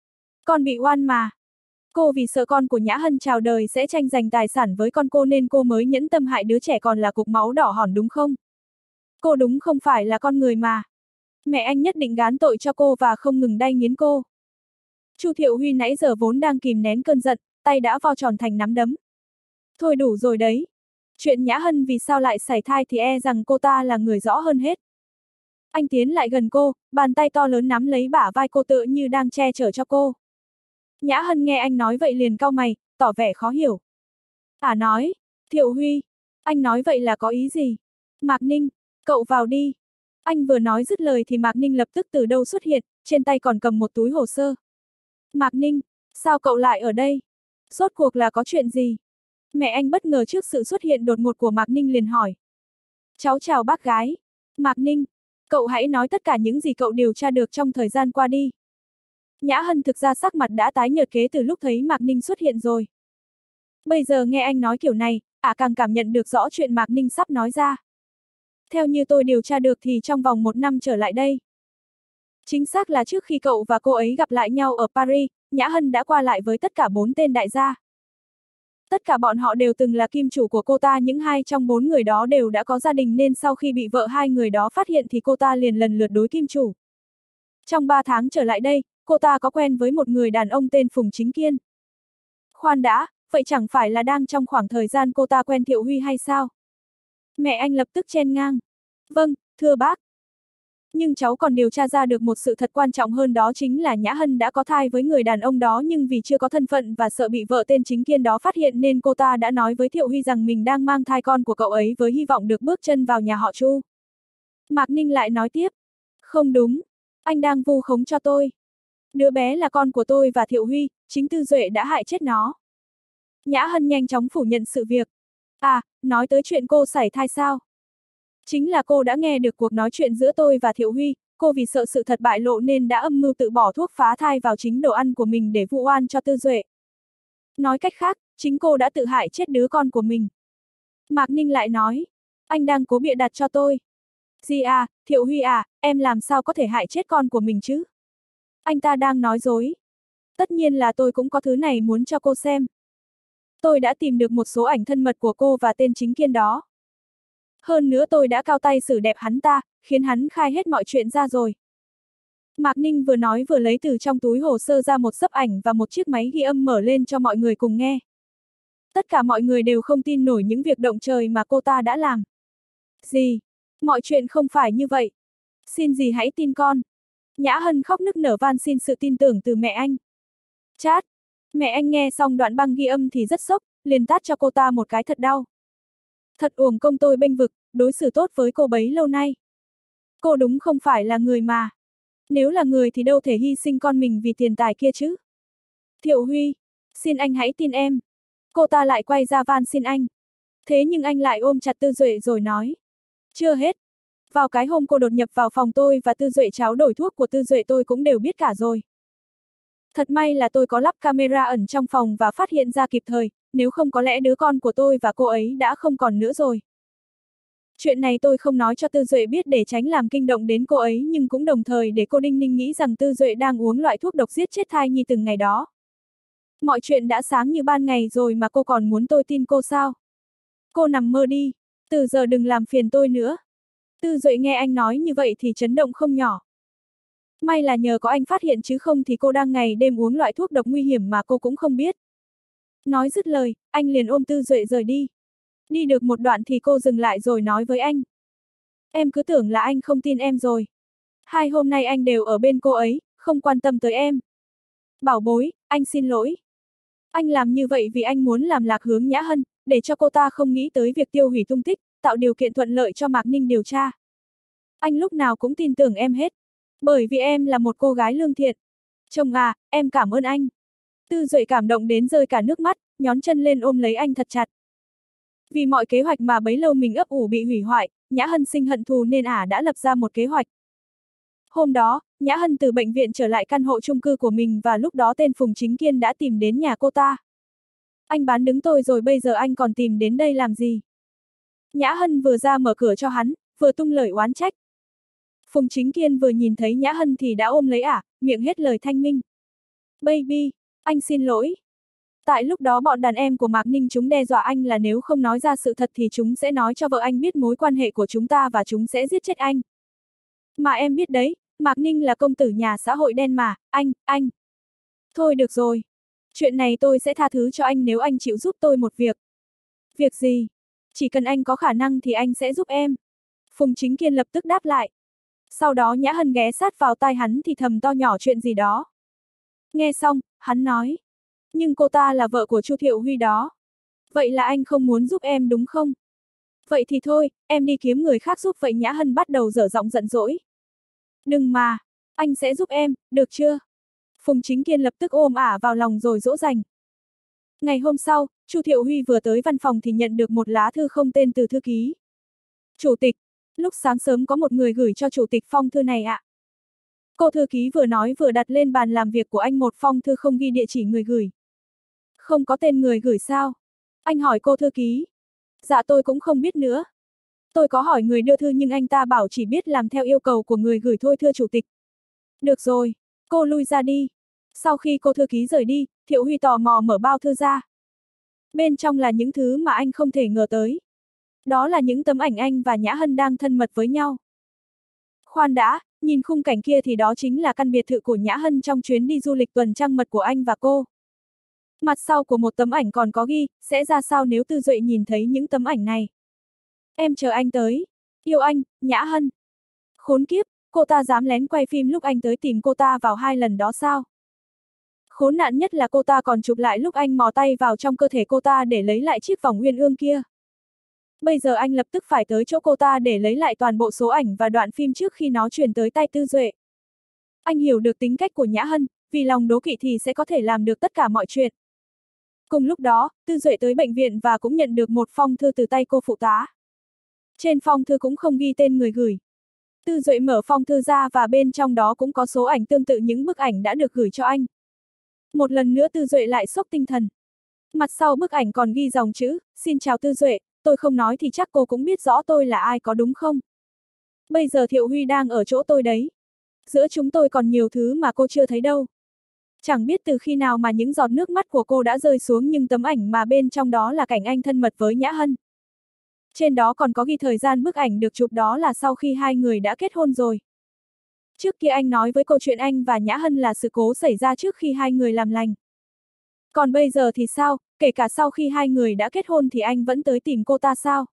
Con bị oan mà. Cô vì sợ con của Nhã Hân chào đời sẽ tranh giành tài sản với con cô nên cô mới nhẫn tâm hại đứa trẻ còn là cục máu đỏ hòn đúng không? Cô đúng không phải là con người mà. Mẹ anh nhất định gán tội cho cô và không ngừng đay nghiến cô. Chu Thiệu Huy nãy giờ vốn đang kìm nén cơn giận, tay đã vo tròn thành nắm đấm. Thôi đủ rồi đấy. Chuyện Nhã Hân vì sao lại sảy thai thì e rằng cô ta là người rõ hơn hết. Anh tiến lại gần cô, bàn tay to lớn nắm lấy bả vai cô tựa như đang che chở cho cô. Nhã Hân nghe anh nói vậy liền cau mày, tỏ vẻ khó hiểu. À nói, Thiệu Huy, anh nói vậy là có ý gì? Mạc Ninh, cậu vào đi. Anh vừa nói dứt lời thì Mạc Ninh lập tức từ đâu xuất hiện, trên tay còn cầm một túi hồ sơ. Mạc Ninh, sao cậu lại ở đây? Rốt cuộc là có chuyện gì? Mẹ anh bất ngờ trước sự xuất hiện đột ngột của Mạc Ninh liền hỏi. Cháu chào bác gái. Mạc Ninh, cậu hãy nói tất cả những gì cậu điều tra được trong thời gian qua đi. Nhã Hân thực ra sắc mặt đã tái nhợt kế từ lúc thấy Mạc Ninh xuất hiện rồi. Bây giờ nghe anh nói kiểu này, ả à càng cảm nhận được rõ chuyện Mạc Ninh sắp nói ra. Theo như tôi điều tra được thì trong vòng một năm trở lại đây. Chính xác là trước khi cậu và cô ấy gặp lại nhau ở Paris, Nhã Hân đã qua lại với tất cả bốn tên đại gia. Tất cả bọn họ đều từng là kim chủ của cô ta, những hai trong bốn người đó đều đã có gia đình nên sau khi bị vợ hai người đó phát hiện thì cô ta liền lần lượt đối kim chủ. Trong ba tháng trở lại đây, cô ta có quen với một người đàn ông tên Phùng Chính Kiên. Khoan đã, vậy chẳng phải là đang trong khoảng thời gian cô ta quen Thiệu Huy hay sao? Mẹ anh lập tức chen ngang. Vâng, thưa bác. Nhưng cháu còn điều tra ra được một sự thật quan trọng hơn, đó chính là Nhã Hân đã có thai với người đàn ông đó, nhưng vì chưa có thân phận và sợ bị vợ tên Chính Kiên đó phát hiện nên cô ta đã nói với Thiệu Huy rằng mình đang mang thai con của cậu ấy với hy vọng được bước chân vào nhà họ Chu. Mạc Ninh lại nói tiếp. Không đúng, anh đang vu khống cho tôi. Đứa bé là con của tôi và Thiệu Huy, chính Tư Duệ đã hại chết nó. Nhã Hân nhanh chóng phủ nhận sự việc. À, nói tới chuyện cô sảy thai sao? Chính là cô đã nghe được cuộc nói chuyện giữa tôi và Thiệu Huy, cô vì sợ sự thật bại lộ nên đã âm mưu tự bỏ thuốc phá thai vào chính đồ ăn của mình để vu oan cho Tư Duệ. Nói cách khác, chính cô đã tự hại chết đứa con của mình. Mạc Ninh lại nói, anh đang cố bịa đặt cho tôi. Gì à, Thiệu Huy à, em làm sao có thể hại chết con của mình chứ? Anh ta đang nói dối. Tất nhiên là tôi cũng có thứ này muốn cho cô xem. Tôi đã tìm được một số ảnh thân mật của cô và tên Chính Kiên đó. Hơn nữa tôi đã cao tay xử đẹp hắn ta, khiến hắn khai hết mọi chuyện ra rồi. Mạc Ninh vừa nói vừa lấy từ trong túi hồ sơ ra một xấp ảnh và một chiếc máy ghi âm mở lên cho mọi người cùng nghe. Tất cả mọi người đều không tin nổi những việc động trời mà cô ta đã làm. Dì, mọi chuyện không phải như vậy. Xin dì hãy tin con. Nhã Hân khóc nức nở van xin sự tin tưởng từ mẹ anh. Chát, mẹ anh nghe xong đoạn băng ghi âm thì rất sốc, liền tát cho cô ta một cái thật đau. Thật uổng công tôi bênh vực, đối xử tốt với cô bấy lâu nay. Cô đúng không phải là người mà. Nếu là người thì đâu thể hy sinh con mình vì tiền tài kia chứ. Thiệu Huy, xin anh hãy tin em. Cô ta lại quay ra van xin anh. Thế nhưng anh lại ôm chặt Tư Duệ rồi nói. Chưa hết. Vào cái hôm cô đột nhập vào phòng tôi và Tư Duệ tráo đổi thuốc của Tư Duệ tôi cũng đều biết cả rồi. Thật may là tôi có lắp camera ẩn trong phòng và phát hiện ra kịp thời, nếu không có lẽ đứa con của tôi và cô ấy đã không còn nữa rồi. Chuyện này tôi không nói cho Tư Duệ biết để tránh làm kinh động đến cô ấy nhưng cũng đồng thời để cô Đinh Ninh nghĩ rằng Tư Duệ đang uống loại thuốc độc giết chết thai nhi từng ngày đó. Mọi chuyện đã sáng như ban ngày rồi mà cô còn muốn tôi tin cô sao? Cô nằm mơ đi, từ giờ đừng làm phiền tôi nữa. Tư Duệ nghe anh nói như vậy thì chấn động không nhỏ. May là nhờ có anh phát hiện chứ không thì cô đang ngày đêm uống loại thuốc độc nguy hiểm mà cô cũng không biết. Nói dứt lời, anh liền ôm Tư Duệ rời đi. Đi được một đoạn thì cô dừng lại rồi nói với anh. Em cứ tưởng là anh không tin em rồi. Hai hôm nay anh đều ở bên cô ấy, không quan tâm tới em. Bảo bối, anh xin lỗi. Anh làm như vậy vì anh muốn làm lạc hướng Nhã Hân, để cho cô ta không nghĩ tới việc tiêu hủy tung tích, tạo điều kiện thuận lợi cho Mạc Ninh điều tra. Anh lúc nào cũng tin tưởng em hết. Bởi vì em là một cô gái lương thiện. Chồng à, em cảm ơn anh. Tư Duệ cảm động đến rơi cả nước mắt, nhón chân lên ôm lấy anh thật chặt. Vì mọi kế hoạch mà bấy lâu mình ấp ủ bị hủy hoại, Nhã Hân sinh hận thù nên ả đã lập ra một kế hoạch. Hôm đó, Nhã Hân từ bệnh viện trở lại căn hộ chung cư của mình và lúc đó tên Phùng Chính Kiên đã tìm đến nhà cô ta. Anh bán đứng tôi rồi bây giờ anh còn tìm đến đây làm gì? Nhã Hân vừa ra mở cửa cho hắn, vừa tung lời oán trách. Phùng Chính Kiên vừa nhìn thấy Nhã Hân thì đã ôm lấy ả, miệng hết lời thanh minh. Baby, anh xin lỗi. Tại lúc đó bọn đàn em của Mạc Ninh chúng đe dọa anh là nếu không nói ra sự thật thì chúng sẽ nói cho vợ anh biết mối quan hệ của chúng ta và chúng sẽ giết chết anh. Mà em biết đấy, Mạc Ninh là công tử nhà xã hội đen mà, anh, anh. Thôi được rồi. Chuyện này tôi sẽ tha thứ cho anh nếu anh chịu giúp tôi một việc. Việc gì? Chỉ cần anh có khả năng thì anh sẽ giúp em. Phùng Chính Kiên lập tức đáp lại. Sau đó Nhã Hân ghé sát vào tai hắn thì thầm to nhỏ chuyện gì đó. Nghe xong, hắn nói. Nhưng cô ta là vợ của Chu Thiệu Huy đó. Vậy là anh không muốn giúp em đúng không? Vậy thì thôi, em đi kiếm người khác giúp vậy. Nhã Hân bắt đầu dở giọng giận dỗi. Đừng mà, anh sẽ giúp em, được chưa? Phùng Chính Kiên lập tức ôm ả vào lòng rồi dỗ dành. Ngày hôm sau, Chu Thiệu Huy vừa tới văn phòng thì nhận được một lá thư không tên từ thư ký. Chủ tịch, lúc sáng sớm có một người gửi cho chủ tịch phong thư này ạ. Cô thư ký vừa nói vừa đặt lên bàn làm việc của anh một phong thư không ghi địa chỉ người gửi. Không có tên người gửi sao? Anh hỏi cô thư ký. Dạ tôi cũng không biết nữa. Tôi có hỏi người đưa thư nhưng anh ta bảo chỉ biết làm theo yêu cầu của người gửi thôi thưa chủ tịch. Được rồi, cô lui ra đi. Sau khi cô thư ký rời đi, Thiệu Huy tò mò mở bao thư ra. Bên trong là những thứ mà anh không thể ngờ tới. Đó là những tấm ảnh anh và Nhã Hân đang thân mật với nhau. Khoan đã, nhìn khung cảnh kia thì đó chính là căn biệt thự của Nhã Hân trong chuyến đi du lịch tuần trăng mật của anh và cô. Mặt sau của một tấm ảnh còn có ghi, sẽ ra sao nếu Tư Duệ nhìn thấy những tấm ảnh này. Em chờ anh tới. Yêu anh, Nhã Hân. Khốn kiếp, cô ta dám lén quay phim lúc anh tới tìm cô ta vào hai lần đó sao? Khốn nạn nhất là cô ta còn chụp lại lúc anh mò tay vào trong cơ thể cô ta để lấy lại chiếc vòng uyên ương kia. Bây giờ anh lập tức phải tới chỗ cô ta để lấy lại toàn bộ số ảnh và đoạn phim trước khi nó chuyển tới tay Tư Duệ. Anh hiểu được tính cách của Nhã Hân, vì lòng đố kỵ thì sẽ có thể làm được tất cả mọi chuyện. Cùng lúc đó, Tư Duệ tới bệnh viện và cũng nhận được một phong thư từ tay cô phụ tá. Trên phong thư cũng không ghi tên người gửi. Tư Duệ mở phong thư ra và bên trong đó cũng có số ảnh tương tự những bức ảnh đã được gửi cho anh. Một lần nữa Tư Duệ lại sốc tinh thần. Mặt sau bức ảnh còn ghi dòng chữ, xin chào Tư Duệ, tôi không nói thì chắc cô cũng biết rõ tôi là ai có đúng không? Bây giờ Thiệu Huy đang ở chỗ tôi đấy. Giữa chúng tôi còn nhiều thứ mà cô chưa thấy đâu. Chẳng biết từ khi nào mà những giọt nước mắt của cô đã rơi xuống nhưng tấm ảnh mà bên trong đó là cảnh anh thân mật với Nhã Hân. Trên đó còn có ghi thời gian bức ảnh được chụp đó là sau khi hai người đã kết hôn rồi. Trước kia anh nói với câu chuyện anh và Nhã Hân là sự cố xảy ra trước khi hai người làm lành. Còn bây giờ thì sao, kể cả sau khi hai người đã kết hôn thì anh vẫn tới tìm cô ta sao?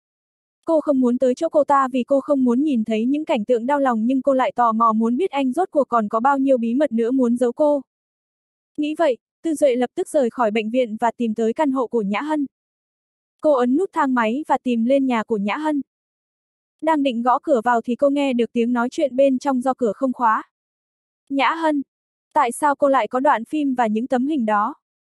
Cô không muốn tới chỗ cô ta vì cô không muốn nhìn thấy những cảnh tượng đau lòng nhưng cô lại tò mò muốn biết anh rốt cuộc còn có bao nhiêu bí mật nữa muốn giấu cô. Nghĩ vậy, Tư Duệ lập tức rời khỏi bệnh viện và tìm tới căn hộ của Nhã Hân. Cô ấn nút thang máy và tìm lên nhà của Nhã Hân. Đang định gõ cửa vào thì cô nghe được tiếng nói chuyện bên trong do cửa không khóa. Nhã Hân, tại sao cô lại có đoạn phim và những tấm hình đó?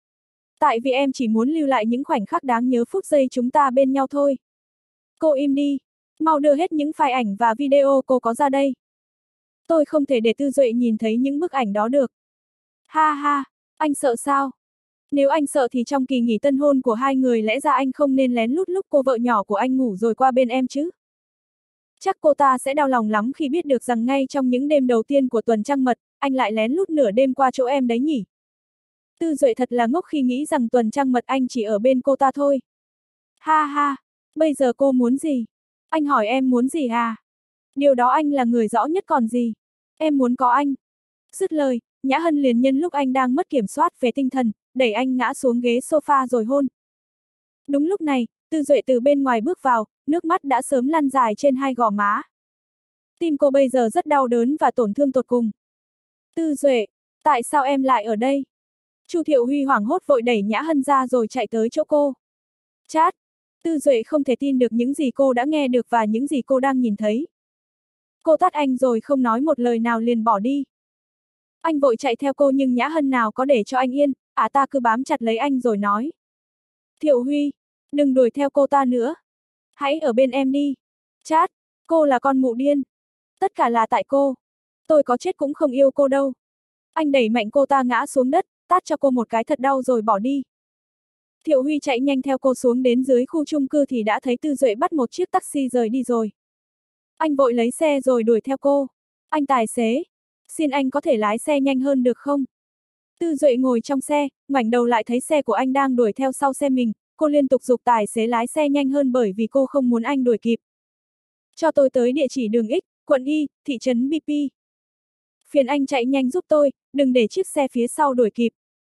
Tại vì em chỉ muốn lưu lại những khoảnh khắc đáng nhớ phút giây chúng ta bên nhau thôi. Cô im đi, mau đưa hết những file ảnh và video cô có ra đây. Tôi không thể để Tư Duệ nhìn thấy những bức ảnh đó được. Ha ha, anh sợ sao? Nếu anh sợ thì trong kỳ nghỉ tân hôn của hai người lẽ ra anh không nên lén lút lúc cô vợ nhỏ của anh ngủ rồi qua bên em chứ. Chắc cô ta sẽ đau lòng lắm khi biết được rằng ngay trong những đêm đầu tiên của tuần trăng mật, anh lại lén lút nửa đêm qua chỗ em đấy nhỉ. Tư Duệ thật là ngốc khi nghĩ rằng tuần trăng mật anh chỉ ở bên cô ta thôi. Ha ha, bây giờ cô muốn gì? Anh hỏi em muốn gì à? Điều đó anh là người rõ nhất còn gì. Em muốn có anh. Dứt lời, Nhã Hân liền nhân lúc anh đang mất kiểm soát về tinh thần, đẩy anh ngã xuống ghế sofa rồi hôn. Đúng lúc này, Tư Duệ từ bên ngoài bước vào, nước mắt đã sớm lăn dài trên hai gò má. Tim cô bây giờ rất đau đớn và tổn thương tột cùng. Tư Duệ, tại sao em lại ở đây? Chu Thiệu Huy hoảng hốt vội đẩy Nhã Hân ra rồi chạy tới chỗ cô. Chát! Tư Duệ không thể tin được những gì cô đã nghe được và những gì cô đang nhìn thấy. Cô tát anh rồi không nói một lời nào liền bỏ đi. Anh vội chạy theo cô nhưng Nhã Hân nào có để cho anh yên, ả ta cứ bám chặt lấy anh rồi nói. Thiệu Huy, đừng đuổi theo cô ta nữa. Hãy ở bên em đi. Chát! Cô là con mụ điên. Tất cả là tại cô. Tôi có chết cũng không yêu cô đâu. Anh đẩy mạnh cô ta ngã xuống đất, tát cho cô một cái thật đau rồi bỏ đi. Thiệu Huy chạy nhanh theo cô xuống đến dưới khu chung cư thì đã thấy Tư Duệ bắt một chiếc taxi rời đi rồi. Anh vội lấy xe rồi đuổi theo cô. Anh tài xế, xin anh có thể lái xe nhanh hơn được không? Tư Duệ ngồi trong xe, ngoảnh đầu lại thấy xe của anh đang đuổi theo sau xe mình, cô liên tục giục tài xế lái xe nhanh hơn bởi vì cô không muốn anh đuổi kịp. Cho tôi tới địa chỉ đường X, quận Y, thị trấn bê pê. Phiền anh chạy nhanh giúp tôi, đừng để chiếc xe phía sau đuổi kịp.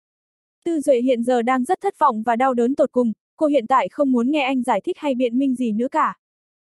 Tư Duệ hiện giờ đang rất thất vọng và đau đớn tột cùng, cô hiện tại không muốn nghe anh giải thích hay biện minh gì nữa cả.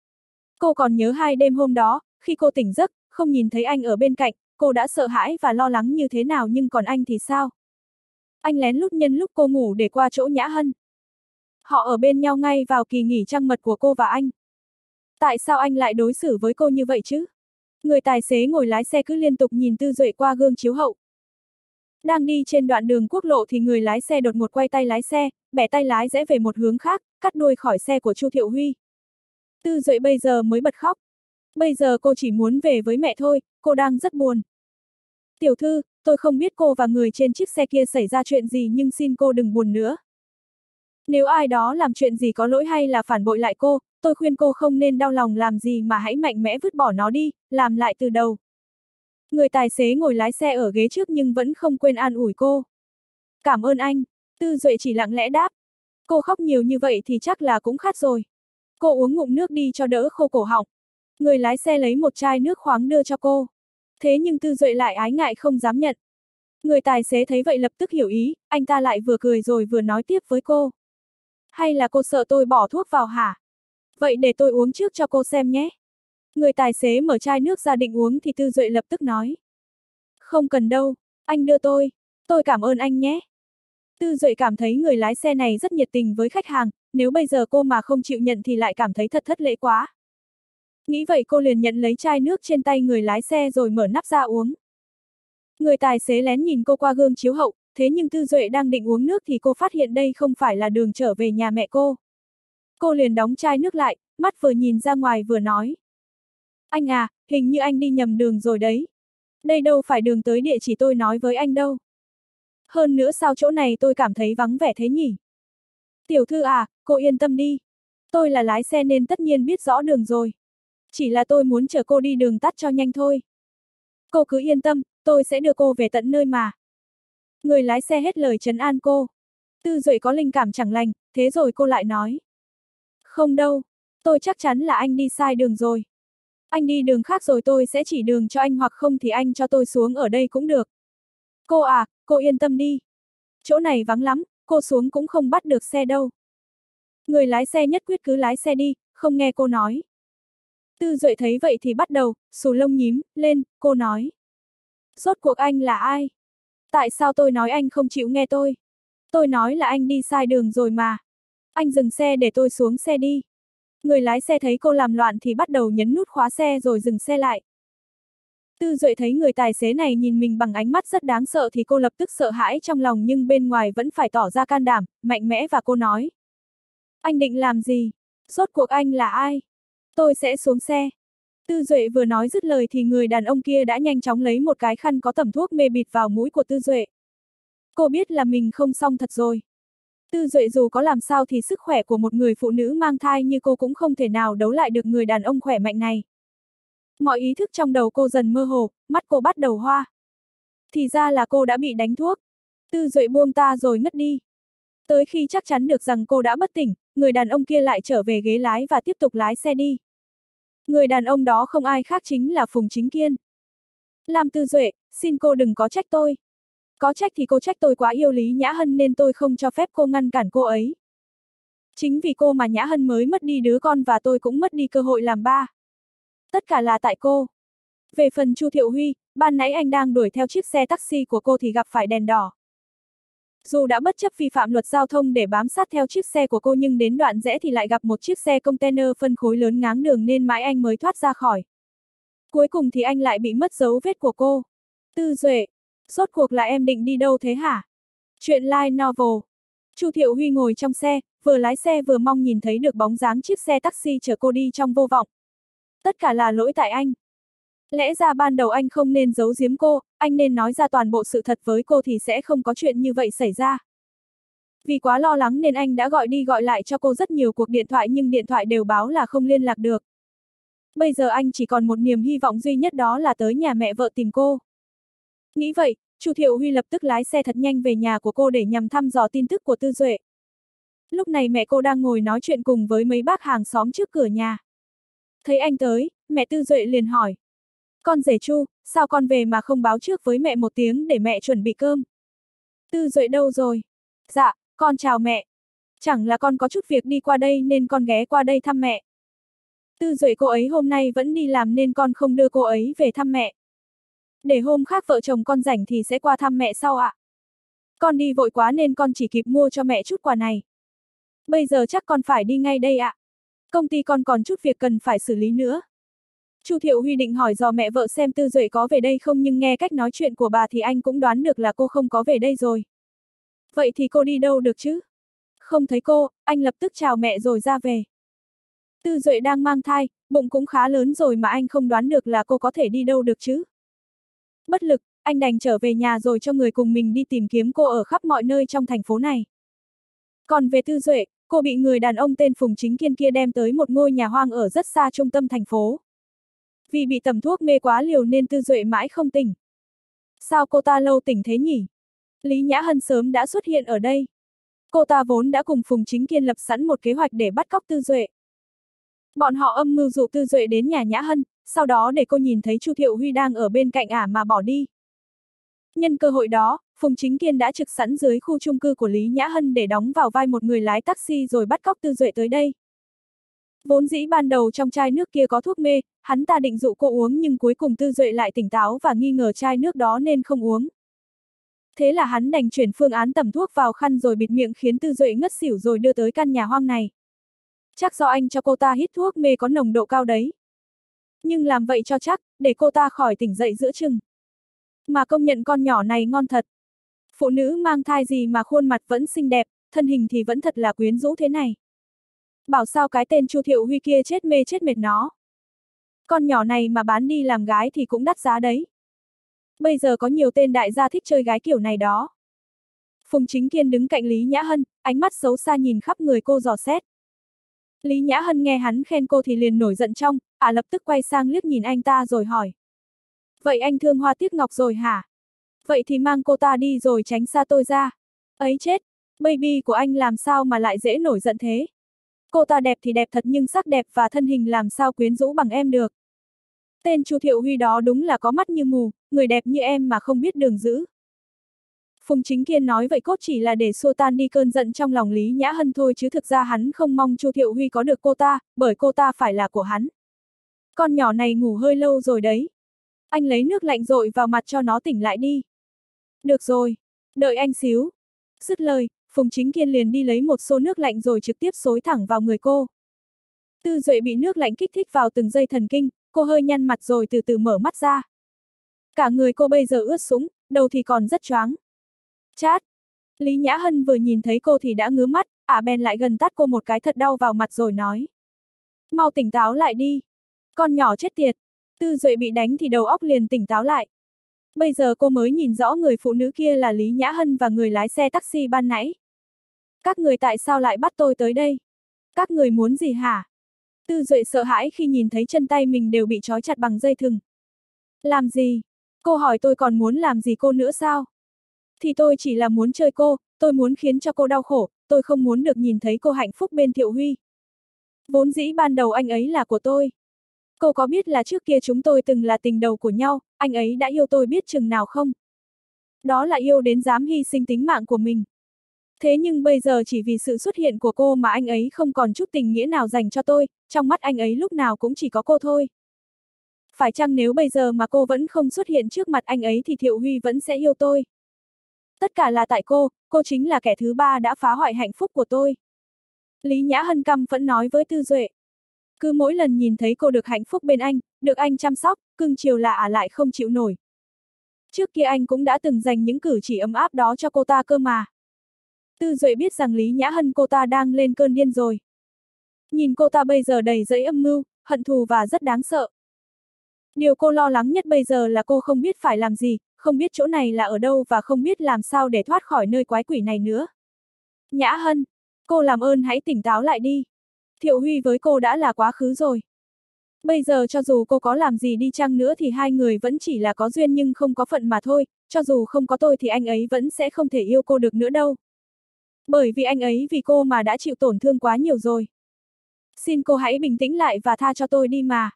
Cô còn nhớ hai đêm hôm đó, khi cô tỉnh giấc, không nhìn thấy anh ở bên cạnh, cô đã sợ hãi và lo lắng như thế nào nhưng còn anh thì sao? Anh lén lút nhân lúc cô ngủ để qua chỗ Nhã Hân. Họ ở bên nhau ngay vào kỳ nghỉ trăng mật của cô và anh. Tại sao anh lại đối xử với cô như vậy chứ? Người tài xế ngồi lái xe cứ liên tục nhìn Tư Duệ qua gương chiếu hậu. Đang đi trên đoạn đường quốc lộ thì người lái xe đột ngột quay tay lái xe, bẻ tay lái rẽ về một hướng khác, cắt đuôi khỏi xe của Chu Thiệu Huy. Tư Duệ bây giờ mới bật khóc. Bây giờ cô chỉ muốn về với mẹ thôi, cô đang rất buồn. Tiểu thư, tôi không biết cô và người trên chiếc xe kia xảy ra chuyện gì nhưng xin cô đừng buồn nữa. Nếu ai đó làm chuyện gì có lỗi hay là phản bội lại cô, tôi khuyên cô không nên đau lòng làm gì mà hãy mạnh mẽ vứt bỏ nó đi, làm lại từ đầu. Người tài xế ngồi lái xe ở ghế trước nhưng vẫn không quên an ủi cô. Cảm ơn anh, Tư Duệ chỉ lặng lẽ đáp. Cô khóc nhiều như vậy thì chắc là cũng khát rồi. Cô uống ngụm nước đi cho đỡ khô cổ họng. Người lái xe lấy một chai nước khoáng đưa cho cô. Thế nhưng Tư Duệ lại ái ngại không dám nhận. Người tài xế thấy vậy lập tức hiểu ý, anh ta lại vừa cười rồi vừa nói tiếp với cô. Hay là cô sợ tôi bỏ thuốc vào hả? Vậy để tôi uống trước cho cô xem nhé. Người tài xế mở chai nước ra định uống thì Tư Duệ lập tức nói. Không cần đâu, anh đưa tôi, tôi cảm ơn anh nhé. Tư Duệ cảm thấy người lái xe này rất nhiệt tình với khách hàng, nếu bây giờ cô mà không chịu nhận thì lại cảm thấy thật thất lễ quá. Nghĩ vậy cô liền nhận lấy chai nước trên tay người lái xe rồi mở nắp ra uống. Người tài xế lén nhìn cô qua gương chiếu hậu, thế nhưng Tư Duệ đang định uống nước thì cô phát hiện đây không phải là đường trở về nhà mẹ cô. Cô liền đóng chai nước lại, mắt vừa nhìn ra ngoài vừa nói. Anh à, hình như anh đi nhầm đường rồi đấy. Đây đâu phải đường tới địa chỉ tôi nói với anh đâu. Hơn nữa sao chỗ này tôi cảm thấy vắng vẻ thế nhỉ? Tiểu thư à, cô yên tâm đi. Tôi là lái xe nên tất nhiên biết rõ đường rồi. Chỉ là tôi muốn chở cô đi đường tắt cho nhanh thôi. Cô cứ yên tâm, tôi sẽ đưa cô về tận nơi mà. Người lái xe hết lời trấn an cô. Tư Duệ có linh cảm chẳng lành, thế rồi cô lại nói. Không đâu, tôi chắc chắn là anh đi sai đường rồi. Anh đi đường khác rồi tôi sẽ chỉ đường cho anh hoặc không thì anh cho tôi xuống ở đây cũng được. Cô à, cô yên tâm đi. Chỗ này vắng lắm, cô xuống cũng không bắt được xe đâu. Người lái xe nhất quyết cứ lái xe đi, không nghe cô nói. Tư Duệ thấy vậy thì bắt đầu, xù lông nhím, lên, cô nói. Rốt cuộc anh là ai? Tại sao tôi nói anh không chịu nghe tôi? Tôi nói là anh đi sai đường rồi mà. Anh dừng xe để tôi xuống xe đi. Người lái xe thấy cô làm loạn thì bắt đầu nhấn nút khóa xe rồi dừng xe lại. Tư Duệ thấy người tài xế này nhìn mình bằng ánh mắt rất đáng sợ thì cô lập tức sợ hãi trong lòng nhưng bên ngoài vẫn phải tỏ ra can đảm, mạnh mẽ và cô nói. Anh định làm gì? Rốt cuộc anh là ai? Tôi sẽ xuống xe. Tư Duệ vừa nói dứt lời thì người đàn ông kia đã nhanh chóng lấy một cái khăn có tẩm thuốc mê bịt vào mũi của Tư Duệ. Cô biết là mình không xong thật rồi. Tư Duệ dù có làm sao thì sức khỏe của một người phụ nữ mang thai như cô cũng không thể nào đấu lại được người đàn ông khỏe mạnh này. Mọi ý thức trong đầu cô dần mơ hồ, mắt cô bắt đầu hoa. Thì ra là cô đã bị đánh thuốc. Tư Duệ buông ta rồi ngất đi. Tới khi chắc chắn được rằng cô đã bất tỉnh, người đàn ông kia lại trở về ghế lái và tiếp tục lái xe đi. Người đàn ông đó không ai khác chính là Phùng Chính Kiên. Lam Tư Duệ, xin cô đừng có trách tôi. Có trách thì cô trách tôi quá yêu Lý Nhã Hân nên tôi không cho phép cô ngăn cản cô ấy. Chính vì cô mà Nhã Hân mới mất đi đứa con và tôi cũng mất đi cơ hội làm ba. Tất cả là tại cô. Về phần Chu Thiệu Huy, ban nãy anh đang đuổi theo chiếc xe taxi của cô thì gặp phải đèn đỏ. Dù đã bất chấp vi phạm luật giao thông để bám sát theo chiếc xe của cô nhưng đến đoạn rẽ thì lại gặp một chiếc xe container phân khối lớn ngáng đường nên mãi anh mới thoát ra khỏi. Cuối cùng thì anh lại bị mất dấu vết của cô. Tư Duệ, rốt cuộc là em định đi đâu thế hả? Chuyện light novel. Chu Thiệu Huy ngồi trong xe, vừa lái xe vừa mong nhìn thấy được bóng dáng chiếc xe taxi chở cô đi trong vô vọng. Tất cả là lỗi tại anh. Lẽ ra ban đầu anh không nên giấu giếm cô, anh nên nói ra toàn bộ sự thật với cô thì sẽ không có chuyện như vậy xảy ra. Vì quá lo lắng nên anh đã gọi đi gọi lại cho cô rất nhiều cuộc điện thoại nhưng điện thoại đều báo là không liên lạc được. Bây giờ anh chỉ còn một niềm hy vọng duy nhất đó là tới nhà mẹ vợ tìm cô. Nghĩ vậy, Chu Thiệu Huy lập tức lái xe thật nhanh về nhà của cô để nhằm thăm dò tin tức của Tư Duệ. Lúc này mẹ cô đang ngồi nói chuyện cùng với mấy bác hàng xóm trước cửa nhà. Thấy anh tới, mẹ Tư Duệ liền hỏi. Con rể Chu, sao con về mà không báo trước với mẹ một tiếng để mẹ chuẩn bị cơm? Tư Duệ đâu rồi? Dạ, con chào mẹ. Chẳng là con có chút việc đi qua đây nên con ghé qua đây thăm mẹ. Tư Duệ cô ấy hôm nay vẫn đi làm nên con không đưa cô ấy về thăm mẹ. Để hôm khác vợ chồng con rảnh thì sẽ qua thăm mẹ sau ạ. Con đi vội quá nên con chỉ kịp mua cho mẹ chút quà này. Bây giờ chắc con phải đi ngay đây ạ. Công ty con còn chút việc cần phải xử lý nữa. Chu Thiệu Huy định hỏi dò mẹ vợ xem Tư Duệ có về đây không nhưng nghe cách nói chuyện của bà thì anh cũng đoán được là cô không có về đây rồi. Vậy thì cô đi đâu được chứ? Không thấy cô, anh lập tức chào mẹ rồi ra về. Tư Duệ đang mang thai, bụng cũng khá lớn rồi mà anh không đoán được là cô có thể đi đâu được chứ. Bất lực, anh đành trở về nhà rồi cho người cùng mình đi tìm kiếm cô ở khắp mọi nơi trong thành phố này. Còn về Tư Duệ, cô bị người đàn ông tên Phùng Chính Kiên kia đem tới một ngôi nhà hoang ở rất xa trung tâm thành phố. Vì bị tẩm thuốc mê quá liều nên Tư Duệ mãi không tỉnh. Sao cô ta lâu tỉnh thế nhỉ? Lý Nhã Hân sớm đã xuất hiện ở đây. Cô ta vốn đã cùng Phùng Chính Kiên lập sẵn một kế hoạch để bắt cóc Tư Duệ. Bọn họ âm mưu dụ Tư Duệ đến nhà Nhã Hân, sau đó để cô nhìn thấy Chu Thiệu Huy đang ở bên cạnh ả mà bỏ đi. Nhân cơ hội đó, Phùng Chính Kiên đã trực sẵn dưới khu chung cư của Lý Nhã Hân để đóng vào vai một người lái taxi rồi bắt cóc Tư Duệ tới đây. Vốn dĩ ban đầu trong chai nước kia có thuốc mê, hắn ta định dụ cô uống nhưng cuối cùng Tư Duệ lại tỉnh táo và nghi ngờ chai nước đó nên không uống. Thế là hắn đành chuyển phương án tẩm thuốc vào khăn rồi bịt miệng khiến Tư Duệ ngất xỉu rồi đưa tới căn nhà hoang này. Chắc do anh cho cô ta hít thuốc mê có nồng độ cao đấy. Nhưng làm vậy cho chắc, để cô ta khỏi tỉnh dậy giữa chừng. Mà công nhận con nhỏ này ngon thật. Phụ nữ mang thai gì mà khuôn mặt vẫn xinh đẹp, thân hình thì vẫn thật là quyến rũ thế này. Bảo sao cái tên Chu Thiệu Huy kia chết mê chết mệt nó. Con nhỏ này mà bán đi làm gái thì cũng đắt giá đấy. Bây giờ có nhiều tên đại gia thích chơi gái kiểu này đó. Phùng Chính Kiên đứng cạnh Lý Nhã Hân, ánh mắt xấu xa nhìn khắp người cô dò xét. Lý Nhã Hân nghe hắn khen cô thì liền nổi giận trong, à lập tức quay sang liếc nhìn anh ta rồi hỏi. Vậy anh thương hoa tiếc ngọc rồi hả? Vậy thì mang cô ta đi rồi tránh xa tôi ra. Ấy chết, baby của anh làm sao mà lại dễ nổi giận thế? Cô ta đẹp thì đẹp thật nhưng sắc đẹp và thân hình làm sao quyến rũ bằng em được. Tên Chu Thiệu Huy đó đúng là có mắt như mù, người đẹp như em mà không biết đường giữ. Phùng Chính Kiên nói vậy cốt chỉ là để xua tan đi cơn giận trong lòng Lý Nhã Hân thôi chứ thực ra hắn không mong Chu Thiệu Huy có được cô ta, bởi cô ta phải là của hắn. Con nhỏ này ngủ hơi lâu rồi đấy. Anh lấy nước lạnh dội vào mặt cho nó tỉnh lại đi. Được rồi, đợi anh xíu. Dứt lời, Phùng Chính Kiên liền đi lấy một xô nước lạnh rồi trực tiếp xối thẳng vào người cô. Tư Duệ bị nước lạnh kích thích vào từng dây thần kinh, cô hơi nhăn mặt rồi từ từ mở mắt ra. Cả người cô bây giờ ướt sũng, đầu thì còn rất choáng. Chát! Lý Nhã Hân vừa nhìn thấy cô thì đã ngứa mắt, ả bèn lại gần tát cô một cái thật đau vào mặt rồi nói. Mau tỉnh táo lại đi. Con nhỏ chết tiệt. Tư Duệ bị đánh thì đầu óc liền tỉnh táo lại. Bây giờ cô mới nhìn rõ người phụ nữ kia là Lý Nhã Hân và người lái xe taxi ban nãy. Các người tại sao lại bắt tôi tới đây? Các người muốn gì hả? Tư Duệ sợ hãi khi nhìn thấy chân tay mình đều bị trói chặt bằng dây thừng. Làm gì? Cô hỏi tôi còn muốn làm gì cô nữa sao? Thì tôi chỉ là muốn chơi cô, tôi muốn khiến cho cô đau khổ, tôi không muốn được nhìn thấy cô hạnh phúc bên Thiệu Huy. Vốn dĩ ban đầu anh ấy là của tôi. Cô có biết là trước kia chúng tôi từng là tình đầu của nhau, anh ấy đã yêu tôi biết chừng nào không? Đó là yêu đến dám hy sinh tính mạng của mình. Thế nhưng bây giờ chỉ vì sự xuất hiện của cô mà anh ấy không còn chút tình nghĩa nào dành cho tôi, trong mắt anh ấy lúc nào cũng chỉ có cô thôi. Phải chăng nếu bây giờ mà cô vẫn không xuất hiện trước mặt anh ấy thì Thiệu Huy vẫn sẽ yêu tôi? Tất cả là tại cô, cô chính là kẻ thứ ba đã phá hoại hạnh phúc của tôi. Lý Nhã Hân căm phẫn nói với Tư Duệ. Cứ mỗi lần nhìn thấy cô được hạnh phúc bên anh, được anh chăm sóc, cưng chiều là ả lại không chịu nổi. Trước kia anh cũng đã từng dành những cử chỉ ấm áp đó cho cô ta cơ mà. Tư Duệ biết rằng Lý Nhã Hân cô ta đang lên cơn điên rồi. Nhìn cô ta bây giờ đầy dẫy âm mưu, hận thù và rất đáng sợ. Điều cô lo lắng nhất bây giờ là cô không biết phải làm gì, không biết chỗ này là ở đâu và không biết làm sao để thoát khỏi nơi quái quỷ này nữa. Nhã Hân, cô làm ơn hãy tỉnh táo lại đi. Thiệu Huy với cô đã là quá khứ rồi. Bây giờ cho dù cô có làm gì đi chăng nữa thì hai người vẫn chỉ là có duyên nhưng không có phận mà thôi, cho dù không có tôi thì anh ấy vẫn sẽ không thể yêu cô được nữa đâu. Bởi vì anh ấy vì cô mà đã chịu tổn thương quá nhiều rồi. Xin cô hãy bình tĩnh lại và tha cho tôi đi mà.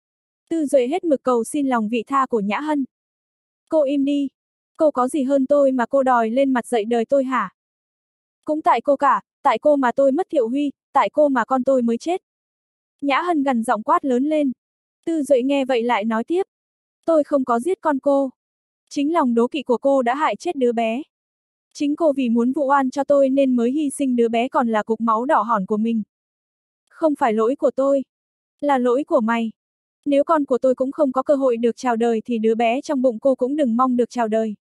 Tư Duệ hết mực cầu xin lòng vị tha của Nhã Hân. Cô im đi. Cô có gì hơn tôi mà cô đòi lên mặt dạy đời tôi hả? Cũng tại cô cả, tại cô mà tôi mất Thiệu Huy, tại cô mà con tôi mới chết. Nhã Hân gằn giọng quát lớn lên. Tư Duệ nghe vậy lại nói tiếp. Tôi không có giết con cô. Chính lòng đố kỵ của cô đã hại chết đứa bé. Chính cô vì muốn vụ oan cho tôi nên mới hy sinh đứa bé còn là cục máu đỏ hòn của mình. Không phải lỗi của tôi. Là lỗi của mày. Nếu con của tôi cũng không có cơ hội được chào đời thì đứa bé trong bụng cô cũng đừng mong được chào đời.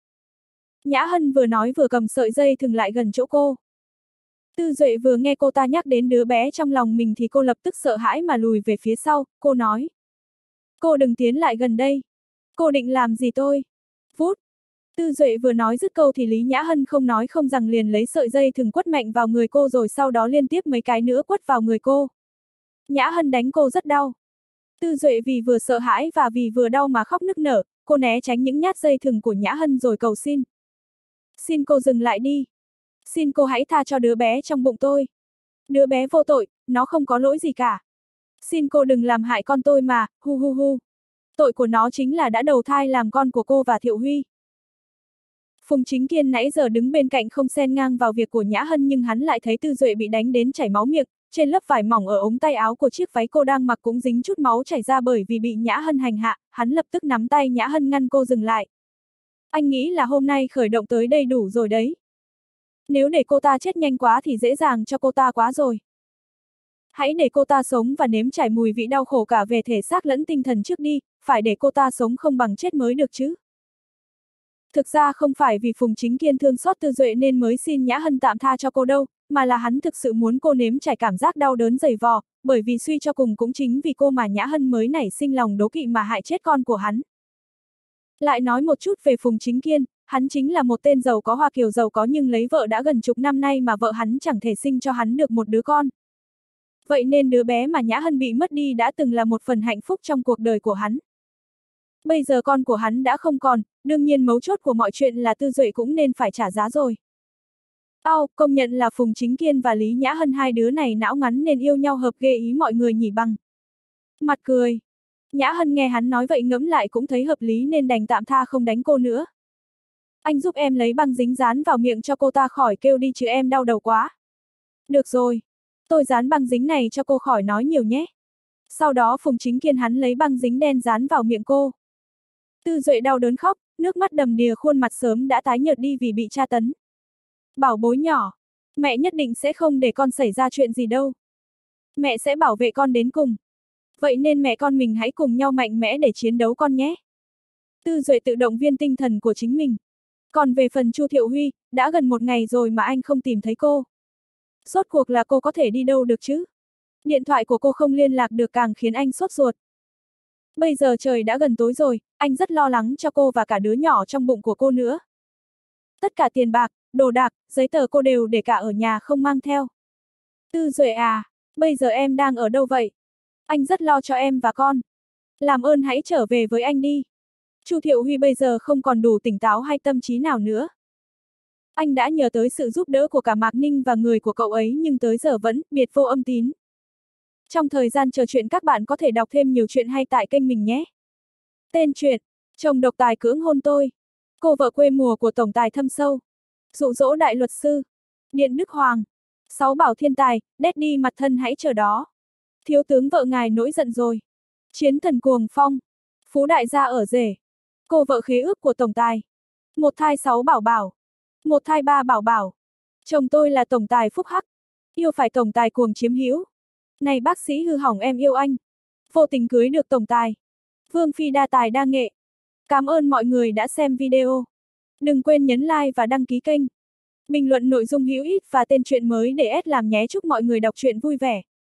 Nhã Hân vừa nói vừa cầm sợi dây thừng lại gần chỗ cô. Tư Duệ vừa nghe cô ta nhắc đến đứa bé trong lòng mình thì cô lập tức sợ hãi mà lùi về phía sau, cô nói. Cô đừng tiến lại gần đây. Cô định làm gì tôi? Vút. Tư Duệ vừa nói dứt câu thì Lý Nhã Hân không nói không rằng liền lấy sợi dây thừng quất mạnh vào người cô rồi sau đó liên tiếp mấy cái nữa quất vào người cô. Nhã Hân đánh cô rất đau. Tư Duệ vì vừa sợ hãi và vì vừa đau mà khóc nức nở, cô né tránh những nhát dây thừng của Nhã Hân rồi cầu xin. Xin cô dừng lại đi. Xin cô hãy tha cho đứa bé trong bụng tôi. Đứa bé vô tội, nó không có lỗi gì cả. Xin cô đừng làm hại con tôi mà, hu hu hu. Tội của nó chính là đã đầu thai làm con của cô và Thiệu Huy. Phùng Chính Kiên nãy giờ đứng bên cạnh không xen ngang vào việc của Nhã Hân nhưng hắn lại thấy Tư Duệ bị đánh đến chảy máu miệng, trên lớp vải mỏng ở ống tay áo của chiếc váy cô đang mặc cũng dính chút máu chảy ra bởi vì bị Nhã Hân hành hạ, hắn lập tức nắm tay Nhã Hân ngăn cô dừng lại. Anh nghĩ là hôm nay khởi động tới đây đủ rồi đấy. Nếu để cô ta chết nhanh quá thì dễ dàng cho cô ta quá rồi. Hãy để cô ta sống và nếm trải mùi vị đau khổ cả về thể xác lẫn tinh thần trước đi, phải để cô ta sống không bằng chết mới được chứ. Thực ra không phải vì Phùng Chính Kiên thương xót Tư Duệ nên mới xin Nhã Hân tạm tha cho cô đâu, mà là hắn thực sự muốn cô nếm trải cảm giác đau đớn dày vò, bởi vì suy cho cùng cũng chính vì cô mà Nhã Hân mới nảy sinh lòng đố kỵ mà hại chết con của hắn. Lại nói một chút về Phùng Chính Kiên, hắn chính là một tên giàu có Hoa Kiều giàu có nhưng lấy vợ đã gần chục năm nay mà vợ hắn chẳng thể sinh cho hắn được một đứa con. Vậy nên đứa bé mà Nhã Hân bị mất đi đã từng là một phần hạnh phúc trong cuộc đời của hắn. Bây giờ con của hắn đã không còn, đương nhiên mấu chốt của mọi chuyện là Tư Duệ cũng nên phải trả giá rồi. Ao, công nhận là Phùng Chính Kiên và Lý Nhã Hân hai đứa này não ngắn nên yêu nhau hợp ghê ý mọi người nhỉ bằng. Mặt cười. Nhã Hân nghe hắn nói vậy ngẫm lại cũng thấy hợp lý nên đành tạm tha không đánh cô nữa. Anh giúp em lấy băng dính dán vào miệng cho cô ta khỏi kêu đi chứ em đau đầu quá. Được rồi. Tôi dán băng dính này cho cô khỏi nói nhiều nhé. Sau đó Phùng Chính Kiên hắn lấy băng dính đen dán vào miệng cô. Tư Duệ đau đớn khóc, nước mắt đầm đìa khuôn mặt sớm đã tái nhợt đi vì bị tra tấn. Bảo bối nhỏ, mẹ nhất định sẽ không để con xảy ra chuyện gì đâu. Mẹ sẽ bảo vệ con đến cùng. Vậy nên mẹ con mình hãy cùng nhau mạnh mẽ để chiến đấu con nhé. Tư Duệ tự động viên tinh thần của chính mình. Còn về phần Chu Thiệu Huy, đã gần một ngày rồi mà anh không tìm thấy cô. Rốt cuộc là cô có thể đi đâu được chứ? Điện thoại của cô không liên lạc được càng khiến anh sốt ruột. Bây giờ trời đã gần tối rồi, anh rất lo lắng cho cô và cả đứa nhỏ trong bụng của cô nữa. Tất cả tiền bạc, đồ đạc, giấy tờ cô đều để cả ở nhà không mang theo. Tư Duệ à, bây giờ em đang ở đâu vậy? Anh rất lo cho em và con. Làm ơn hãy trở về với anh đi. Chu Thiệu Huy bây giờ không còn đủ tỉnh táo hay tâm trí nào nữa. Anh đã nhờ tới sự giúp đỡ của cả Mạc Ninh và người của cậu ấy nhưng tới giờ vẫn biệt vô âm tín. Trong thời gian chờ chuyện các bạn có thể đọc thêm nhiều chuyện hay tại kênh mình nhé. Tên truyện: Chồng độc tài cưỡng hôn tôi. Cô vợ quê mùa của tổng tài thâm sâu. Dụ dỗ đại luật sư. Điện Đức Hoàng. Sáu bảo thiên tài, Daddy mặt thân hãy chờ đó. Thiếu tướng vợ ngài nổi giận rồi. Chiến thần cuồng phong. Phú đại gia ở rể. Cô vợ khế ước của tổng tài. Một thai sáu bảo bảo. Một thai ba bảo bảo. Chồng tôi là tổng tài phúc hắc. Yêu phải tổng tài cuồng chiếm hữu. Này bác sĩ hư hỏng em yêu anh. Vô tình cưới được tổng tài. Vương phi đa tài đa nghệ. Cảm ơn mọi người đã xem video. Đừng quên nhấn like và đăng ký kênh. Bình luận nội dung hữu ích và tên truyện mới để S làm nhé. Chúc mọi người đọc truyện vui vẻ.